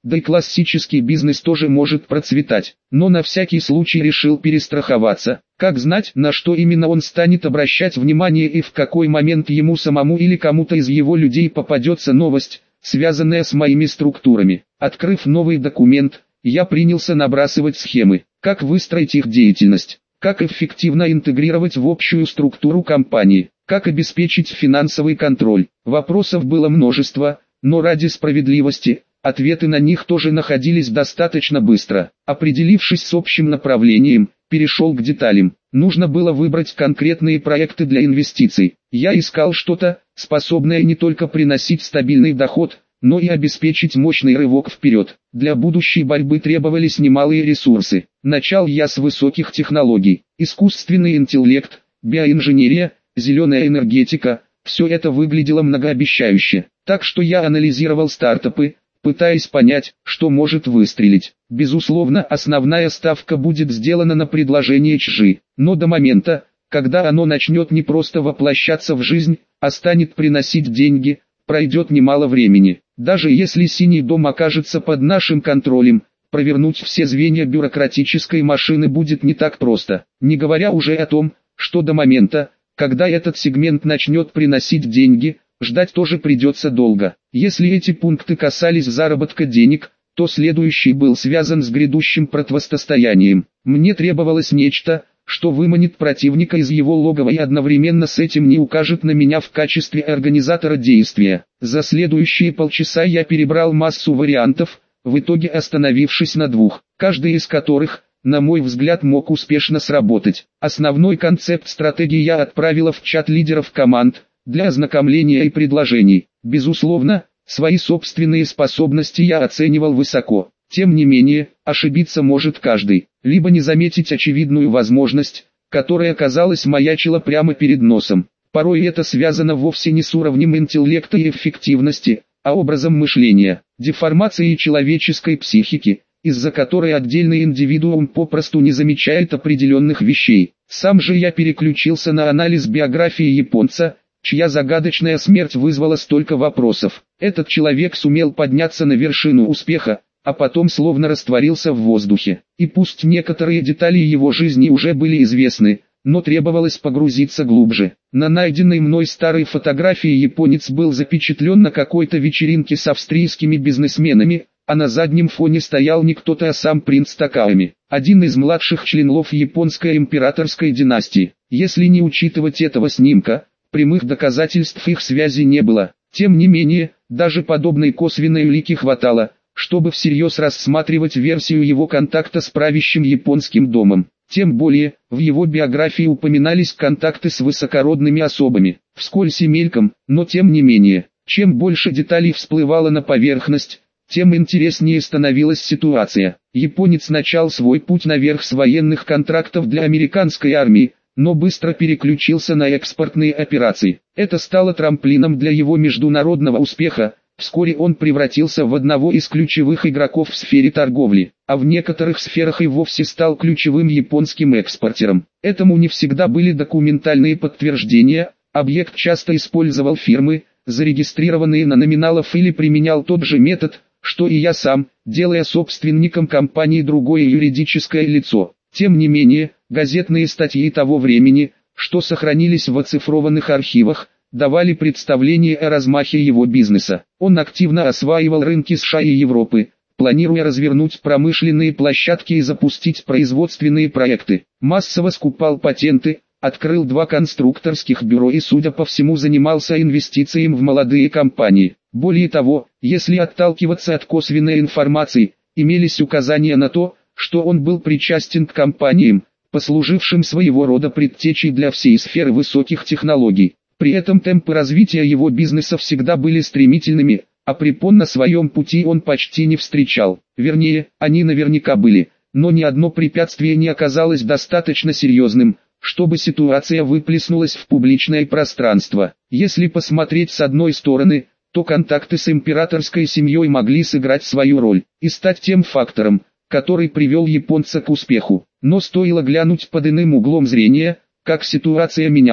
да и классический бизнес тоже может процветать. Но на всякий случай решил перестраховаться. Как знать, на что именно он станет обращать внимание и в какой момент ему самому или кому-то из его людей попадется новость, связанная с моими структурами. Открыв новый документ, я принялся набрасывать схемы, как выстроить их деятельность, как эффективно интегрировать в общую структуру компании, как обеспечить финансовый контроль. Вопросов было множество, но ради справедливости, ответы на них тоже находились достаточно быстро. Определившись с общим направлением, перешел к деталям. Нужно было выбрать конкретные проекты для инвестиций. Я искал что-то, способное не только приносить стабильный доход, но и обеспечить мощный рывок вперед. Для будущей борьбы требовались немалые ресурсы. Начал я с высоких технологий. Искусственный интеллект, биоинженерия, зеленая энергетика – все это выглядело многообещающе. Так что я анализировал стартапы, пытаясь понять, что может выстрелить. Безусловно, основная ставка будет сделана на предложение ЧЖИ, но до момента, когда оно начнет не просто воплощаться в жизнь, а станет приносить деньги, пройдет немало времени. Даже если Синий дом окажется под нашим контролем, провернуть все звенья бюрократической машины будет не так просто, не говоря уже о том, что до момента, когда этот сегмент начнет приносить деньги, ждать тоже придется долго. Если эти пункты касались заработка денег, то следующий был связан с грядущим противостоянием. Мне требовалось нечто, что выманит противника из его логова и одновременно с этим не укажет на меня в качестве организатора действия. За следующие полчаса я перебрал массу вариантов, в итоге остановившись на двух, каждый из которых, на мой взгляд, мог успешно сработать. Основной концепт стратегии я отправила в чат лидеров команд, для ознакомления и предложений. Безусловно, свои собственные способности я оценивал высоко. Тем не менее, ошибиться может каждый, либо не заметить очевидную возможность, которая, казалось, маячила прямо перед носом. Порой это связано вовсе не с уровнем интеллекта и эффективности, а образом мышления, деформацией человеческой психики, из-за которой отдельный индивидуум попросту не замечает определенных вещей. Сам же я переключился на анализ биографии японца, чья загадочная смерть вызвала столько вопросов. Этот человек сумел подняться на вершину успеха, а потом словно растворился в воздухе. И пусть некоторые детали его жизни уже были известны, но требовалось погрузиться глубже. На найденной мной старой фотографии японец был запечатлен на какой-то вечеринке с австрийскими бизнесменами, а на заднем фоне стоял не кто-то, а сам принц Такаоми, один из младших членов японской императорской династии. Если не учитывать этого снимка, прямых доказательств их связи не было. Тем не менее, даже подобной косвенной улики хватало, чтобы всерьез рассматривать версию его контакта с правящим японским домом. Тем более, в его биографии упоминались контакты с высокородными особами, вскользь и мельком, но тем не менее. Чем больше деталей всплывало на поверхность, тем интереснее становилась ситуация. Японец начал свой путь наверх с военных контрактов для американской армии, но быстро переключился на экспортные операции. Это стало трамплином для его международного успеха. Вскоре он превратился в одного из ключевых игроков в сфере торговли, а в некоторых сферах и вовсе стал ключевым японским экспортером. Этому не всегда были документальные подтверждения, объект часто использовал фирмы, зарегистрированные на номиналов, или применял тот же метод, что и я сам, делая собственником компании другое юридическое лицо. Тем не менее, газетные статьи того времени, что сохранились в оцифрованных архивах, давали представление о размахе его бизнеса. Он активно осваивал рынки США и Европы, планируя развернуть промышленные площадки и запустить производственные проекты. Массово скупал патенты, открыл два конструкторских бюро и, судя по всему, занимался инвестициями в молодые компании. Более того, если отталкиваться от косвенной информации, имелись указания на то, что он был причастен к компаниям, послужившим своего рода предтечей для всей сферы высоких технологий. При этом темпы развития его бизнеса всегда были стремительными, а препон на своем пути он почти не встречал. Вернее, они наверняка были, но ни одно препятствие не оказалось достаточно серьезным, чтобы ситуация выплеснулась в публичное пространство. Если посмотреть с одной стороны, то контакты с императорской семьей могли сыграть свою роль и стать тем фактором, который привел японца к успеху. Но стоило глянуть под иным углом зрения, как ситуация менялась.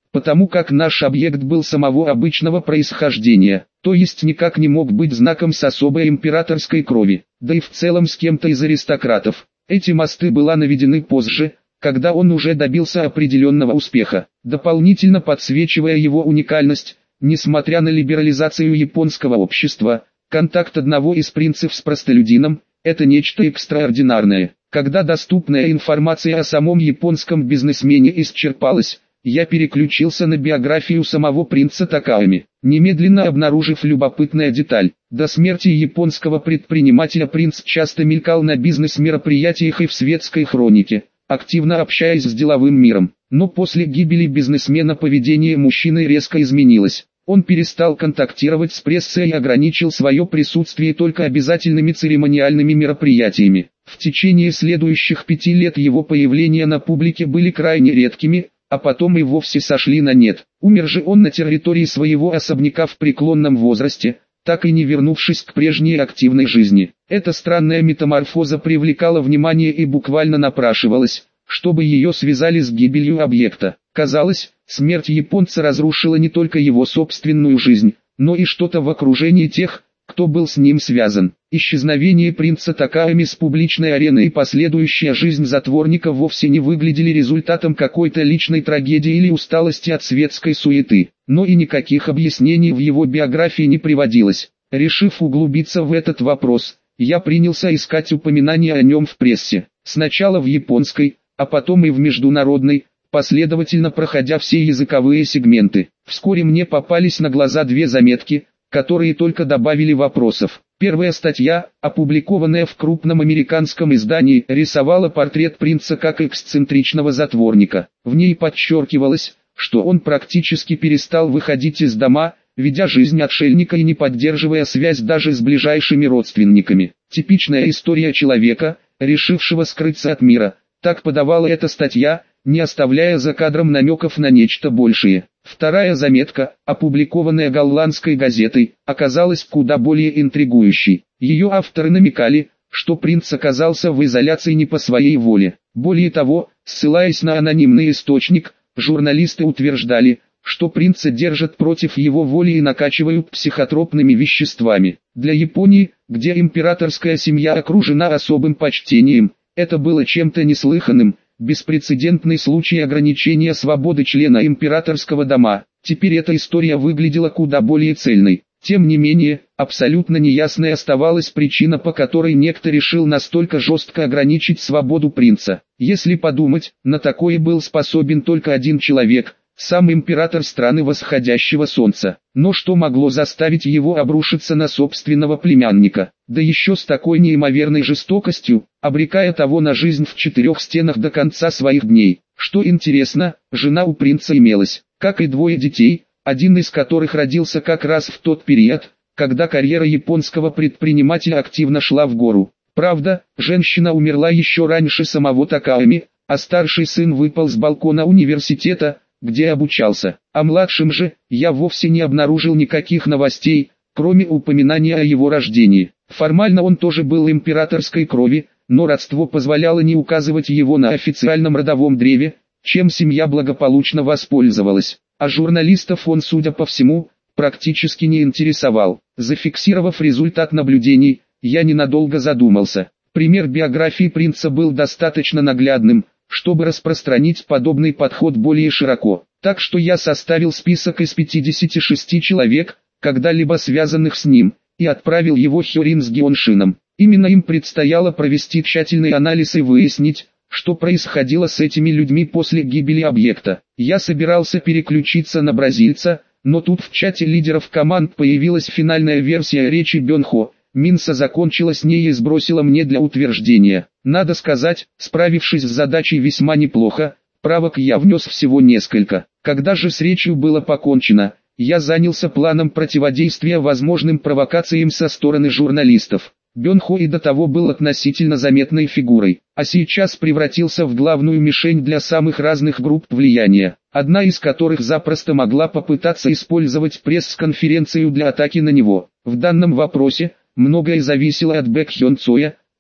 потому как наш объект был самого обычного происхождения, то есть никак не мог быть знаком с особой императорской крови, да и в целом с кем-то из аристократов. Эти мосты были наведены позже, когда он уже добился определенного успеха, дополнительно подсвечивая его уникальность. Несмотря на либерализацию японского общества, контакт одного из принцев с простолюдином – это нечто экстраординарное. Когда доступная информация о самом японском бизнесмене исчерпалась, я переключился на биографию самого принца Такаами, немедленно обнаружив любопытную деталь. До смерти японского предпринимателя принц часто мелькал на бизнес-мероприятиях и в светской хронике, активно общаясь с деловым миром. Но после гибели бизнесмена поведение мужчины резко изменилось. Он перестал контактировать с прессой и ограничил свое присутствие только обязательными церемониальными мероприятиями. В течение следующих пяти лет его появления на публике были крайне редкими, а потом и вовсе сошли на нет. Умер же он на территории своего особняка в преклонном возрасте, так и не вернувшись к прежней активной жизни. Эта странная метаморфоза привлекала внимание и буквально напрашивалась, чтобы ее связали с гибелью объекта. Казалось, смерть японца разрушила не только его собственную жизнь, но и что-то в окружении тех, кто был с ним связан. Исчезновение принца Такаами с публичной арены и последующая жизнь затворника вовсе не выглядели результатом какой-то личной трагедии или усталости от светской суеты, но и никаких объяснений в его биографии не приводилось. Решив углубиться в этот вопрос, я принялся искать упоминания о нем в прессе, сначала в японской, а потом и в международной, последовательно проходя все языковые сегменты. Вскоре мне попались на глаза две заметки, которые только добавили вопросов. Первая статья, опубликованная в крупном американском издании, рисовала портрет принца как эксцентричного затворника. В ней подчеркивалось, что он практически перестал выходить из дома, ведя жизнь отшельника и не поддерживая связь даже с ближайшими родственниками. Типичная история человека, решившего скрыться от мира. Так подавала эта статья, не оставляя за кадром намеков на нечто большее. Вторая заметка, опубликованная голландской газетой, оказалась куда более интригующей. Ее авторы намекали, что принц оказался в изоляции не по своей воле. Более того, ссылаясь на анонимный источник, журналисты утверждали, что принца держат против его воли и накачивают психотропными веществами. Для Японии, где императорская семья окружена особым почтением, это было чем-то неслыханным. Беспрецедентный случай ограничения свободы члена императорского дома. Теперь эта история выглядела куда более цельной. Тем не менее, абсолютно неясной оставалась причина, по которой некто решил настолько жестко ограничить свободу принца. Если подумать, на такое был способен только один человек, сам император страны восходящего солнца. Но что могло заставить его обрушиться на собственного племянника, да еще с такой неимоверной жестокостью, обрекая того на жизнь в четырех стенах до конца своих дней? Что интересно, жена у принца имелась, как и двое детей, один из которых родился как раз в тот период, когда карьера японского предпринимателя активно шла в гору. Правда, женщина умерла еще раньше самого Такаами, а старший сын выпал с балкона университета, где обучался. О младшем же, я вовсе не обнаружил никаких новостей, кроме упоминания о его рождении. Формально он тоже был императорской крови, но родство позволяло не указывать его на официальном родовом древе, чем семья благополучно воспользовалась. А журналистов он, судя по всему, практически не интересовал. Зафиксировав результат наблюдений, я ненадолго задумался. Пример биографии принца был достаточно наглядным, чтобы распространить подобный подход более широко. Так что я составил список из пятидесяти шести человек, когда-либо связанных с ним, и отправил его Хёрин с Гионшином. Именно им предстояло провести тщательный анализ и выяснить, что происходило с этими людьми после гибели объекта. Я собирался переключиться на бразильца, но тут в чате лидеров команд появилась финальная версия речи Бёнхо. Минса закончила с ней и сбросила мне для утверждения. Надо сказать, справившись с задачей весьма неплохо, правок я внес всего несколько. Когда же с речью было покончено, я занялся планом противодействия возможным провокациям со стороны журналистов. Бёнхо и до того был относительно заметной фигурой, а сейчас превратился в главную мишень для самых разных групп влияния, одна из которых запросто могла попытаться использовать пресс-конференцию для атаки на него. В данном вопросе многое зависело от Бэк Хён Цоя,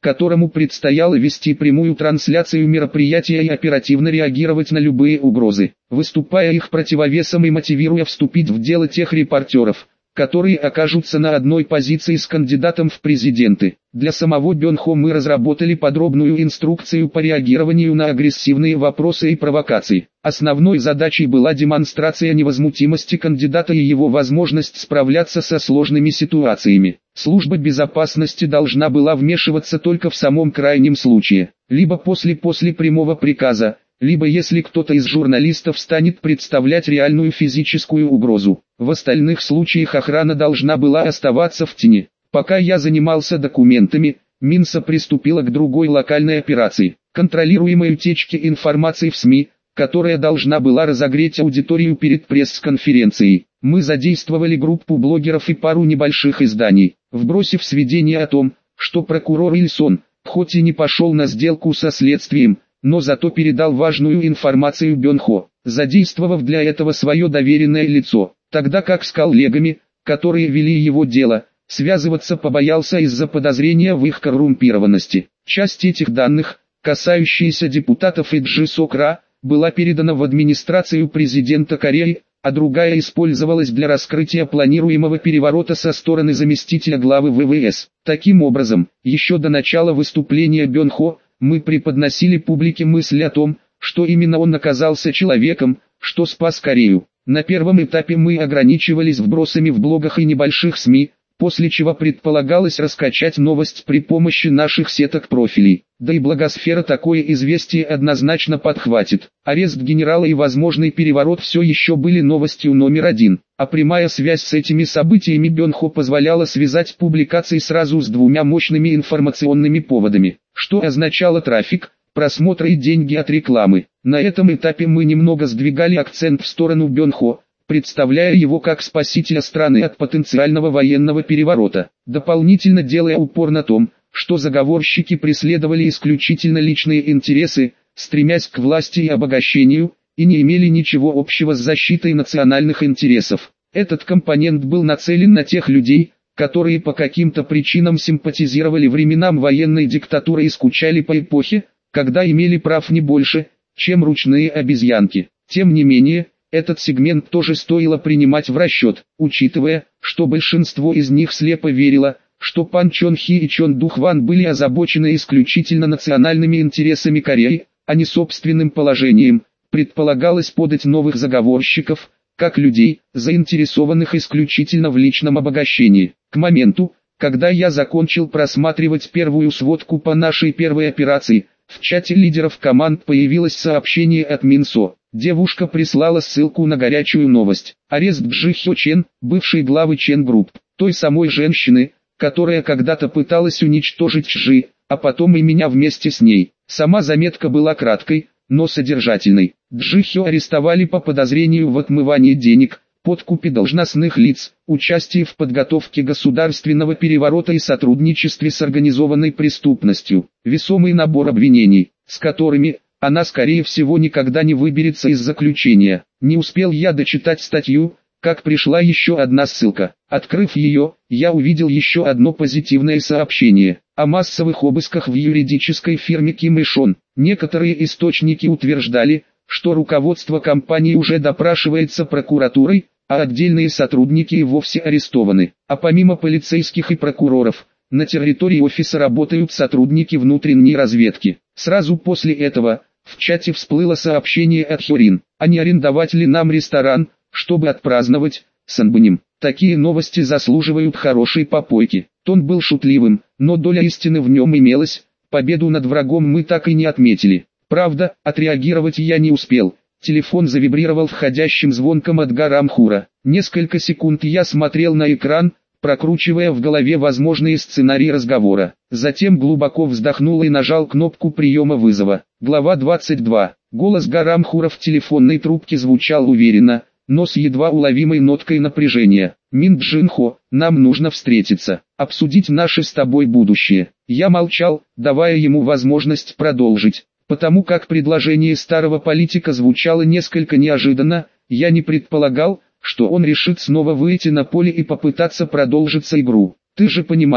которому предстояло вести прямую трансляцию мероприятия и оперативно реагировать на любые угрозы, выступая их противовесом и мотивируя вступить в дело тех репортеров, которые окажутся на одной позиции с кандидатом в президенты. Для самого Бен Хо мы разработали подробную инструкцию по реагированию на агрессивные вопросы и провокации. Основной задачей была демонстрация невозмутимости кандидата и его возможность справляться со сложными ситуациями. Служба безопасности должна была вмешиваться только в самом крайнем случае, либо после-после прямого приказа, либо если кто-то из журналистов станет представлять реальную физическую угрозу. В остальных случаях охрана должна была оставаться в тени. Пока я занимался документами, Минса приступила к другой локальной операции, контролируемой утечке информации в СМИ, которая должна была разогреть аудиторию перед пресс-конференцией. Мы задействовали группу блогеров и пару небольших изданий, вбросив сведения о том, что прокурор Ильсон, хоть и не пошел на сделку со следствием, но зато передал важную информацию Бен Хо, задействовав для этого свое доверенное лицо, тогда как с коллегами, которые вели его дело, связываться побоялся из-за подозрения в их коррумпированности. Часть этих данных, касающиеся депутатов и Джи Сокра, была передана в администрацию президента Кореи, а другая использовалась для раскрытия планируемого переворота со стороны заместителя главы вэ вэ эс. Таким образом, еще до начала выступления Бен Хо, мы преподносили публике мысль о том, что именно он оказался человеком, что спас Корею. На первом этапе мы ограничивались вбросами в блогах и небольших СМИ, после чего предполагалось раскачать новость при помощи наших сеток профилей. Да и благосфера такое известие однозначно подхватит. Арест генерала и возможный переворот все еще были новостью номер один, а прямая связь с этими событиями Бен Хо позволяла связать публикации сразу с двумя мощными информационными поводами, что означало трафик, просмотры и деньги от рекламы. На этом этапе мы немного сдвигали акцент в сторону Бен Хо, представляя его как спасителя страны от потенциального военного переворота, дополнительно делая упор на том, что заговорщики преследовали исключительно личные интересы, стремясь к власти и обогащению, и не имели ничего общего с защитой национальных интересов. Этот компонент был нацелен на тех людей, которые по каким-то причинам симпатизировали временам военной диктатуры и скучали по эпохе, когда имели прав не больше, чем ручные обезьянки. Тем не менее, этот сегмент тоже стоило принимать в расчет, учитывая, что большинство из них слепо верило, что Пан Чон Хи и Чон Ду Хван были озабочены исключительно национальными интересами Кореи, а не собственным положением. Предполагалось подать новых заговорщиков, как людей, заинтересованных исключительно в личном обогащении. К моменту, когда я закончил просматривать первую сводку по нашей первой операции, в чате лидеров команд появилось сообщение от Минсо. Девушка прислала ссылку на горячую новость. Арест Джи Хё Чен, бывшей главы Чен Групп, той самой женщины, которая когда-то пыталась уничтожить Чжи, а потом и меня вместе с ней. Сама заметка была краткой, но содержательной. Джи Хё арестовали по подозрению в отмывании денег, подкупе должностных лиц, участии в подготовке государственного переворота и сотрудничестве с организованной преступностью. Весомый набор обвинений, с которыми она скорее всего никогда не выберется из заключения. Не успел я дочитать статью, как пришла еще одна ссылка. Открыв ее, я увидел еще одно позитивное сообщение о массовых обысках в юридической фирме Ким и Шон. Некоторые источники утверждали, что руководство компании уже допрашивается прокуратурой, а отдельные сотрудники и вовсе арестованы. А помимо полицейских и прокуроров, на территории офиса работают сотрудники внутренней разведки. Сразу после этого, в чате всплыло сообщение от Хёрин. Они арендовать ли нам ресторан, чтобы отпраздновать, Санбаним. Такие новости заслуживают хорошей попойки. Тон был шутливым, но доля истины в нем имелась. Победу над врагом мы так и не отметили. Правда, отреагировать я не успел. Телефон завибрировал входящим звонком от Гарамхура. Несколько секунд я смотрел на экран, прокручивая в голове возможные сценарии разговора. Затем глубоко вздохнул и нажал кнопку приема вызова. Глава двадцать два. Голос Гарамхура в телефонной трубке звучал уверенно, но с едва уловимой ноткой напряжения. «Мин Джин Хо, нам нужно встретиться, обсудить наше с тобой будущее». Я молчал, давая ему возможность продолжить. Потому как предложение старого политика звучало несколько неожиданно, я не предполагал, что он решит снова выйти на поле и попытаться продолжить игру. «Ты же понимаешь,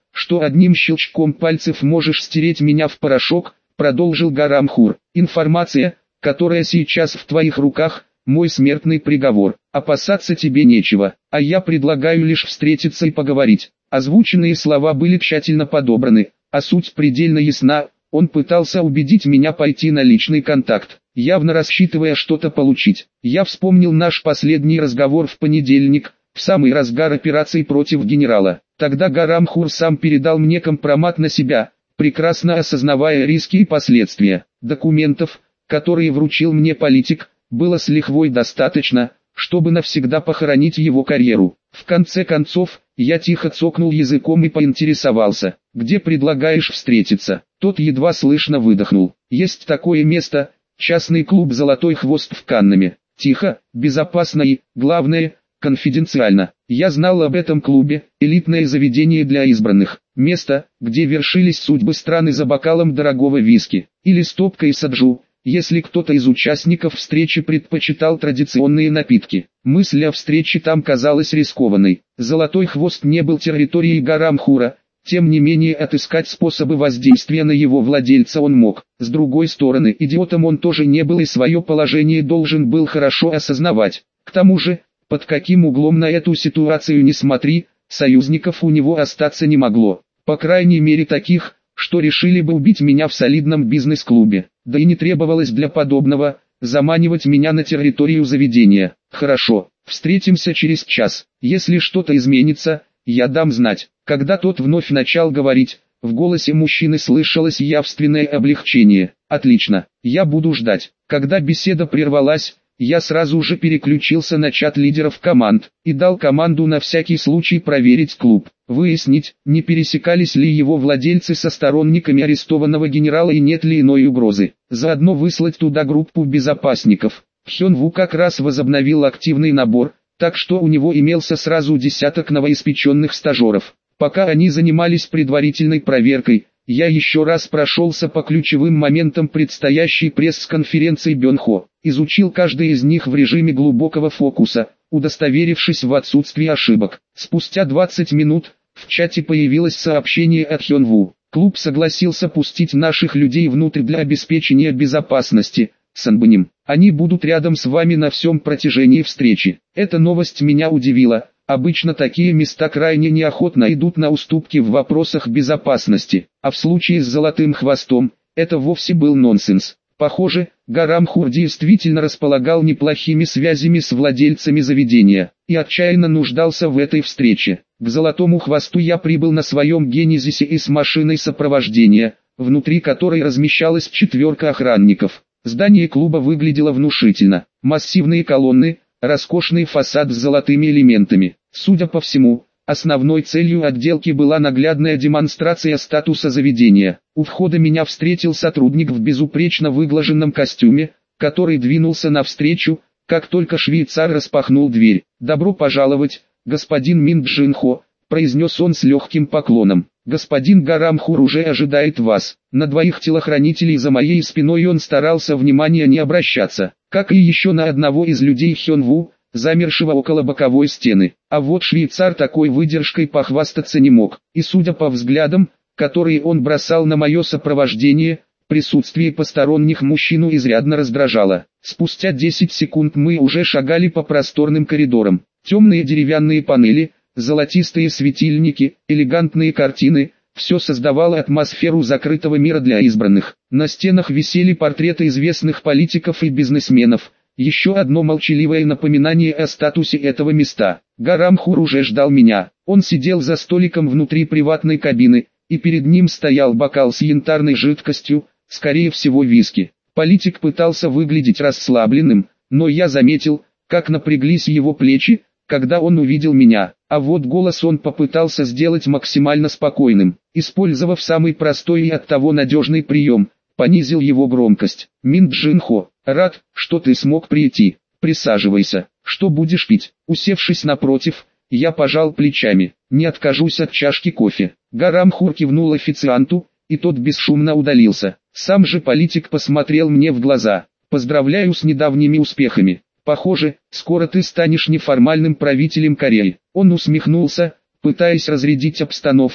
что одним щелчком пальцев можешь стереть меня в порошок, продолжил Гарамхур. Информация, которая сейчас в твоих руках, мой смертный приговор. Опасаться тебе нечего, а я предлагаю лишь встретиться и поговорить. Озвученные слова были тщательно подобраны, а суть предельно ясна. Он пытался убедить меня пойти на личный контакт, явно рассчитывая что-то получить. Я вспомнил наш последний разговор в понедельник, в самый разгар операции против генерала. Тогда Гарамхур сам передал мне компромат на себя, прекрасно осознавая риски и последствия. Документов, которые вручил мне политик, было с лихвой достаточно, чтобы навсегда похоронить его карьеру. В конце концов, я тихо цокнул языком и поинтересовался, где предлагаешь встретиться. Тот едва слышно выдохнул. Есть такое место, частный клуб «Золотой хвост» в Каннаме. Тихо, безопасно и, главное, конфиденциально. Я знал об этом клубе, элитное заведение для избранных. Место, где вершились судьбы страны за бокалом дорогого виски. Или стопкой саджу, если кто-то из участников встречи предпочитал традиционные напитки. Мысль о встрече там казалась рискованной. «Золотой хвост» не был территорией Гарамхура, тем не менее отыскать способы воздействия на его владельца он мог. С другой стороны, идиотом он тоже не был и свое положение должен был хорошо осознавать. К тому же, под каким углом на эту ситуацию не смотри, союзников у него остаться не могло. По крайней мере таких, что решили бы убить меня в солидном бизнес-клубе. Да и не требовалось для подобного заманивать меня на территорию заведения. Хорошо, встретимся через час. Если что-то изменится, я дам знать. Когда тот вновь начал говорить, в голосе мужчины слышалось явственное облегчение. Отлично, я буду ждать. Когда беседа прервалась, я сразу же переключился на чат лидеров команд и дал команду на всякий случай проверить клуб, выяснить, не пересекались ли его владельцы со сторонниками арестованного генерала и нет ли иной угрозы. Заодно выслать туда группу безопасников. Хёнву как раз возобновил активный набор, так что у него имелся сразу десяток новоиспеченных стажеров. Пока они занимались предварительной проверкой, я еще раз прошелся по ключевым моментам предстоящей пресс-конференции Бёнхо, изучил каждый из них в режиме глубокого фокуса, удостоверившись в отсутствии ошибок. Спустя двадцать минут, в чате появилось сообщение от Хёнву. Клуб согласился пустить наших людей внутрь для обеспечения безопасности. Санбаним, они будут рядом с вами на всем протяжении встречи. Эта новость меня удивила. Обычно такие места крайне неохотно идут на уступки в вопросах безопасности, а в случае с «Золотым хвостом» это вовсе был нонсенс. Похоже, Гарамхур действительно располагал неплохими связями с владельцами заведения и отчаянно нуждался в этой встрече. К «Золотому хвосту» я прибыл на своем генезисе и с машиной сопровождения, внутри которой размещалась четверка охранников. Здание клуба выглядело внушительно. Массивные колонны, роскошный фасад с золотыми элементами. Судя по всему, основной целью отделки была наглядная демонстрация статуса заведения. У входа меня встретил сотрудник в безупречно выглаженном костюме, который двинулся навстречу, как только швейцар распахнул дверь. «Добро пожаловать, господин Мин Джинхо», — произнес он с легким поклоном. «Господин Гарамхур уже ожидает вас». На двоих телохранителей за моей спиной он старался внимания не обращаться, как и еще на одного из людей Хёнву, замершего около боковой стены. А вот швейцар такой выдержкой похвастаться не мог, и судя по взглядам, которые он бросал на мое сопровождение, присутствие посторонних мужчину изрядно раздражало. Спустя десять секунд мы уже шагали по просторным коридорам. Темные деревянные панели, золотистые светильники, элегантные картины – все создавало атмосферу закрытого мира для избранных. На стенах висели портреты известных политиков и бизнесменов. Еще одно молчаливое напоминание о статусе этого места. Гарамхур уже ждал меня. Он сидел за столиком внутри приватной кабины, и перед ним стоял бокал с янтарной жидкостью, скорее всего виски. Политик пытался выглядеть расслабленным, но я заметил, как напряглись его плечи, когда он увидел меня, а вот голос он попытался сделать максимально спокойным, использовав самый простой и оттого надежный прием, понизил его громкость. «Мин Джинхо, рад, что ты смог прийти. Присаживайся. Что будешь пить?» Усевшись напротив, я пожал плечами. «Не откажусь от чашки кофе». Гарамхур кивнул официанту, и тот бесшумно удалился. Сам же политик посмотрел мне в глаза. «Поздравляю с недавними успехами. Похоже, скоро ты станешь неформальным правителем Кореи». Он усмехнулся, пытаясь разрядить обстановку,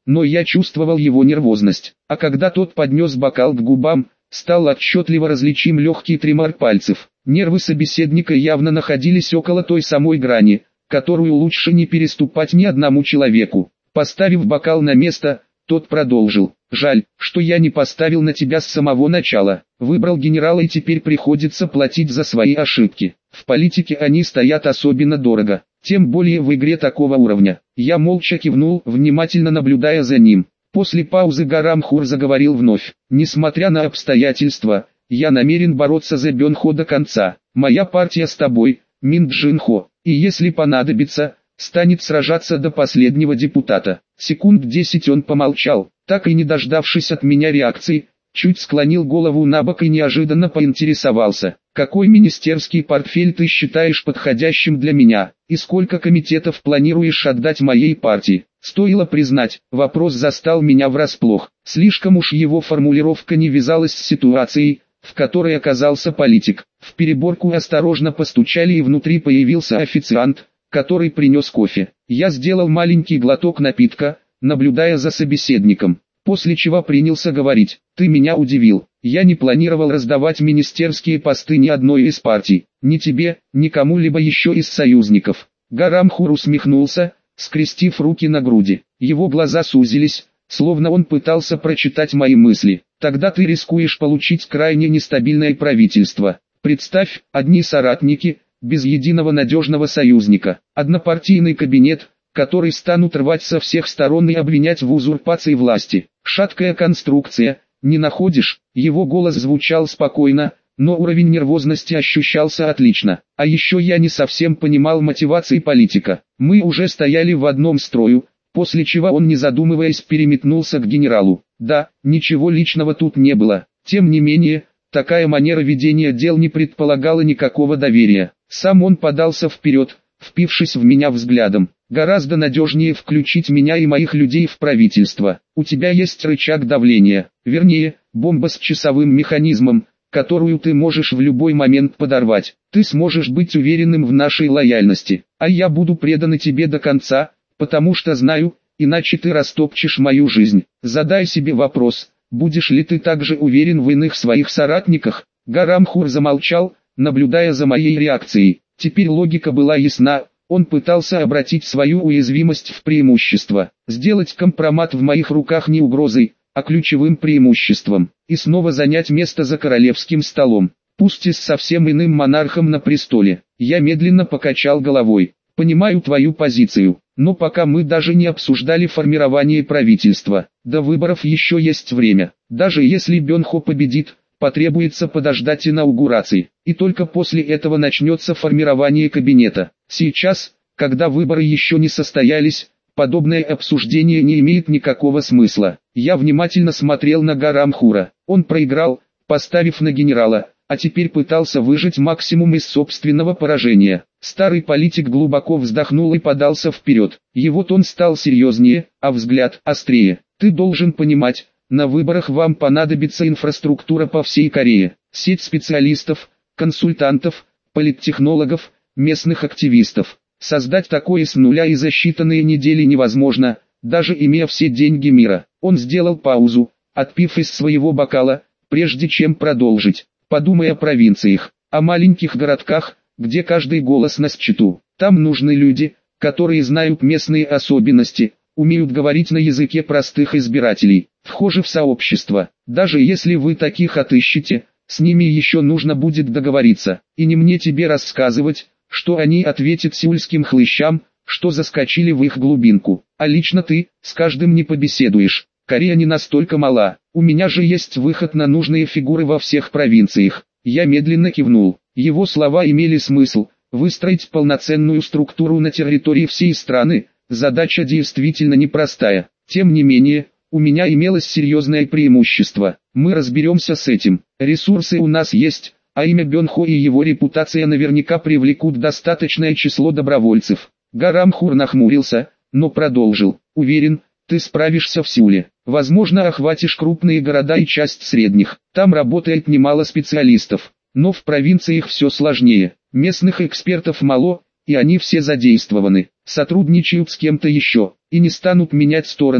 но я чувствовал его нервозность. А когда тот поднес бокал к губам, стал отчетливо различим легкий тремор пальцев. Нервы собеседника явно находились около той самой грани, которую лучше не переступать ни одному человеку. Поставив бокал на место, тот продолжил: «Жаль, что я не поставил на тебя с самого начала. Выбрал генерала и теперь приходится платить за свои ошибки. В политике они стоят особенно дорого, тем более в игре такого уровня». Я молча кивнул, внимательно наблюдая за ним. После паузы Гарамхур заговорил вновь: «Несмотря на обстоятельства, я намерен бороться за Бёнхо до конца. Моя партия с тобой, Мин Джинхо, и если понадобится, станет сражаться до последнего депутата». Секунд десять он помолчал, так и не дождавшись от меня реакции, чуть склонил голову набок и неожиданно поинтересовался: «Какой министерский портфель ты считаешь подходящим для меня, и сколько комитетов планируешь отдать моей партии?» Стоило признать, вопрос застал меня врасплох. Слишком уж его формулировка не вязалась с ситуацией, в которой оказался политик. В переборку осторожно постучали, и внутри появился официант, который принес кофе. Я сделал маленький глоток напитка, наблюдая за собеседником, после чего принялся говорить: «Ты меня удивил. Я не планировал раздавать министерские посты ни одной из партий, ни тебе, ни кому-либо еще из союзников». Гарамхур усмехнулся, скрестив руки на груди. Его глаза сузились, словно он пытался прочитать мои мысли. «Тогда ты рискуешь получить крайне нестабильное правительство. Представь, одни соратники, без единого надежного союзника, однопартийный кабинет, который станут рвать со всех сторон и обвинять в узурпации власти. Шаткая конструкция, не находишь?» Его голос звучал спокойно, но уровень нервозности ощущался отлично. А еще я не совсем понимал мотивации политика. Мы уже стояли в одном строю, после чего он, не задумываясь, переметнулся к генералу. Да, ничего личного тут не было. Тем не менее, такая манера ведения дел не предполагала никакого доверия. Сам он подался вперед, впившись в меня взглядом. «Гораздо надежнее включить меня и моих людей в правительство. У тебя есть рычаг давления, вернее, бомба с часовым механизмом, которую ты можешь в любой момент подорвать. Ты сможешь быть уверенным в нашей лояльности, а я буду предан тебе до конца, потому что знаю, иначе ты растопчешь мою жизнь. Задай себе вопрос, будешь ли ты также уверен в иных своих соратниках?» Гарамхур замолчал, наблюдая за моей реакцией. Теперь логика была ясна. Он пытался обратить свою уязвимость в преимущество, сделать компромат в моих руках не угрозой, а ключевым преимуществом, и снова занять место за королевским столом, пусть и с совсем иным монархом на престоле. Я медленно покачал головой. «Понимаю твою позицию, но пока мы даже не обсуждали формирование правительства. До выборов еще есть время. Даже если Бёнхо победит, потребуется подождать инаугурации, и только после этого начнется формирование кабинета. Сейчас, когда выборы еще не состоялись, подобное обсуждение не имеет никакого смысла». Я внимательно смотрел на Гарамхура. Он проиграл, поставив на генерала, а теперь пытался выжать максимум из собственного поражения. Старый политик глубоко вздохнул и подался вперед. Его тон стал серьезнее, а взгляд острее. «Ты должен понимать, на выборах вам понадобится инфраструктура по всей Корее, сеть специалистов, консультантов, политтехнологов, местных активистов. Создать такое с нуля и за считанные недели невозможно, даже имея все деньги мира». Он сделал паузу, отпив из своего бокала, прежде чем продолжить. «Подумай о провинциях, о маленьких городках, где каждый голос на счету. Там нужны люди, которые знают местные особенности, умеют говорить на языке простых избирателей, вхожи в сообщество. Даже если вы таких отыщете, с ними еще нужно будет договориться. И не мне тебе рассказывать, что они ответят сеульским хлыщам, что заскочили в их глубинку. А лично ты, с каждым не побеседуешь. Корея не настолько мала, у меня же есть выход на нужные фигуры во всех провинциях». Я медленно кивнул. Его слова имели смысл. Выстроить полноценную структуру на территории всей страны – задача действительно непростая. Тем не менее, у меня имелось серьезное преимущество. Мы разберемся с этим. Ресурсы у нас есть, а имя Бёнхо и его репутация наверняка привлекут достаточное число добровольцев. Гарамхур нахмурился, но продолжил. «Уверен, ты справишься в Сеуле. Возможно, охватишь крупные города и часть средних. Там работает немало специалистов. Но в провинциях все сложнее. Местных экспертов мало, и они все задействованы. Сотрудничают с кем-то еще, и не станут менять сторону,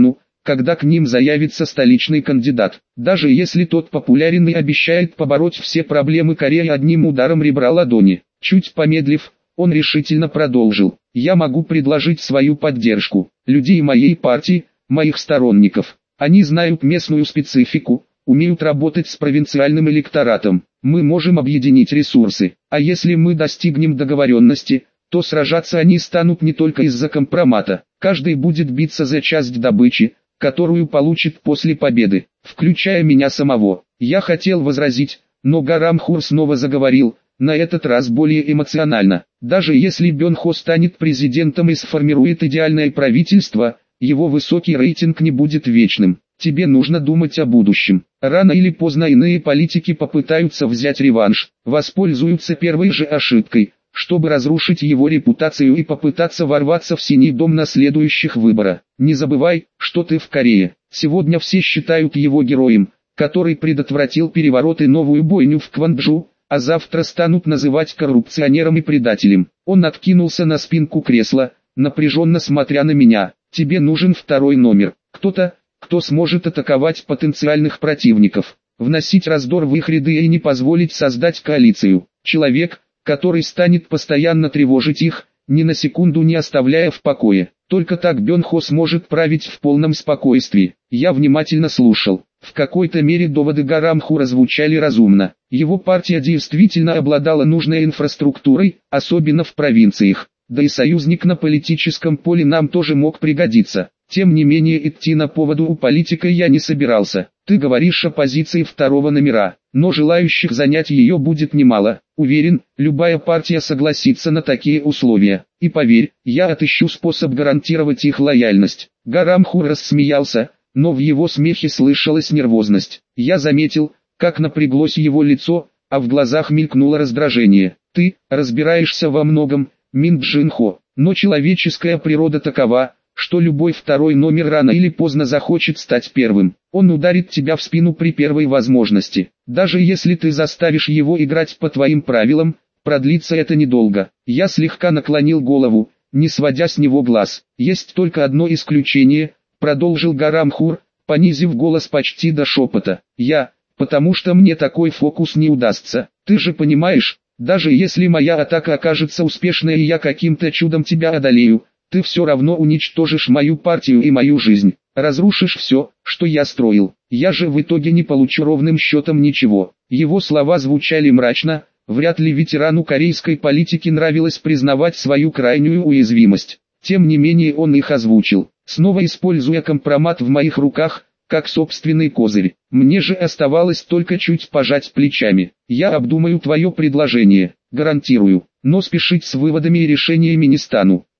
когда к ним заявится столичный кандидат. Даже если тот популярен и обещает побороть все проблемы Кореи одним ударом ребра ладони. Чуть помедлив, он решительно продолжил: «Я могу предложить свою поддержку, людей моей партии, моих сторонников. Они знают местную специфику, умеют работать с провинциальным электоратом. Мы можем объединить ресурсы, а если мы достигнем договоренности, то сражаться они станут не только из-за компромата. Каждый будет биться за часть добычи, которую получит после победы, включая меня самого». Я хотел возразить, но Гарамхур снова заговорил, на этот раз более эмоционально. «Даже если Бён Хо станет президентом и сформирует идеальное правительство, его высокий рейтинг не будет вечным. Тебе нужно думать о будущем. Рано или поздно иные политики попытаются взять реванш, воспользуются первой же ошибкой, чтобы разрушить его репутацию и попытаться ворваться в Синий дом на следующих выборах. Не забывай, что ты в Корее. Сегодня все считают его героем, который предотвратил переворот и новую бойню в Кванджу, а завтра станут называть коррупционером и предателем». Он откинулся на спинку кресла, напряженно смотря на меня. «Тебе нужен второй номер. Кто-то, кто сможет атаковать потенциальных противников, вносить раздор в их ряды и не позволить создать коалицию. Человек, который станет постоянно тревожить их, ни на секунду не оставляя в покое. Только так Бён Хо сможет править в полном спокойствии». Я внимательно слушал. В какой-то мере доводы Гарамхура звучали разумно. Его партия действительно обладала нужной инфраструктурой, особенно в провинциях. Да и союзник на политическом поле нам тоже мог пригодиться. Тем не менее идти на поводу у политика я не собирался. Ты говоришь о позиции второго номера, но желающих занять ее будет немало. Уверен, любая партия согласится на такие условия. И поверь, я отыщу способ гарантировать их лояльность. Гарамхур рассмеялся, но в его смехе слышалась нервозность. Я заметил, как напряглось его лицо, а в глазах мелькнуло раздражение. Ты разбираешься во многом, Мин Джин Хо, но человеческая природа такова, что любой второй номер рано или поздно захочет стать первым. Он ударит тебя в спину при первой возможности. Даже если ты заставишь его играть по твоим правилам, продлится это недолго. Я слегка наклонил голову, не сводя с него глаз. Есть только одно исключение, продолжил Гарамхур, понизив голос почти до шепота. Я, потому что мне такой фокус не удастся. Ты же понимаешь, даже если моя атака окажется успешной и я каким-то чудом тебя одолею, ты все равно уничтожишь мою партию и мою жизнь, разрушишь все, что я строил. Я же в итоге не получу ровным счетом ничего. Его слова звучали мрачно, вряд ли ветерану корейской политики нравилось признавать свою крайнюю уязвимость. Тем не менее он их озвучил, снова используя компромат в моих руках, как собственный козырь. Мне же оставалось только чуть пожать плечами. Я обдумаю твое предложение, гарантирую, но спешить с выводами и решениями не стану.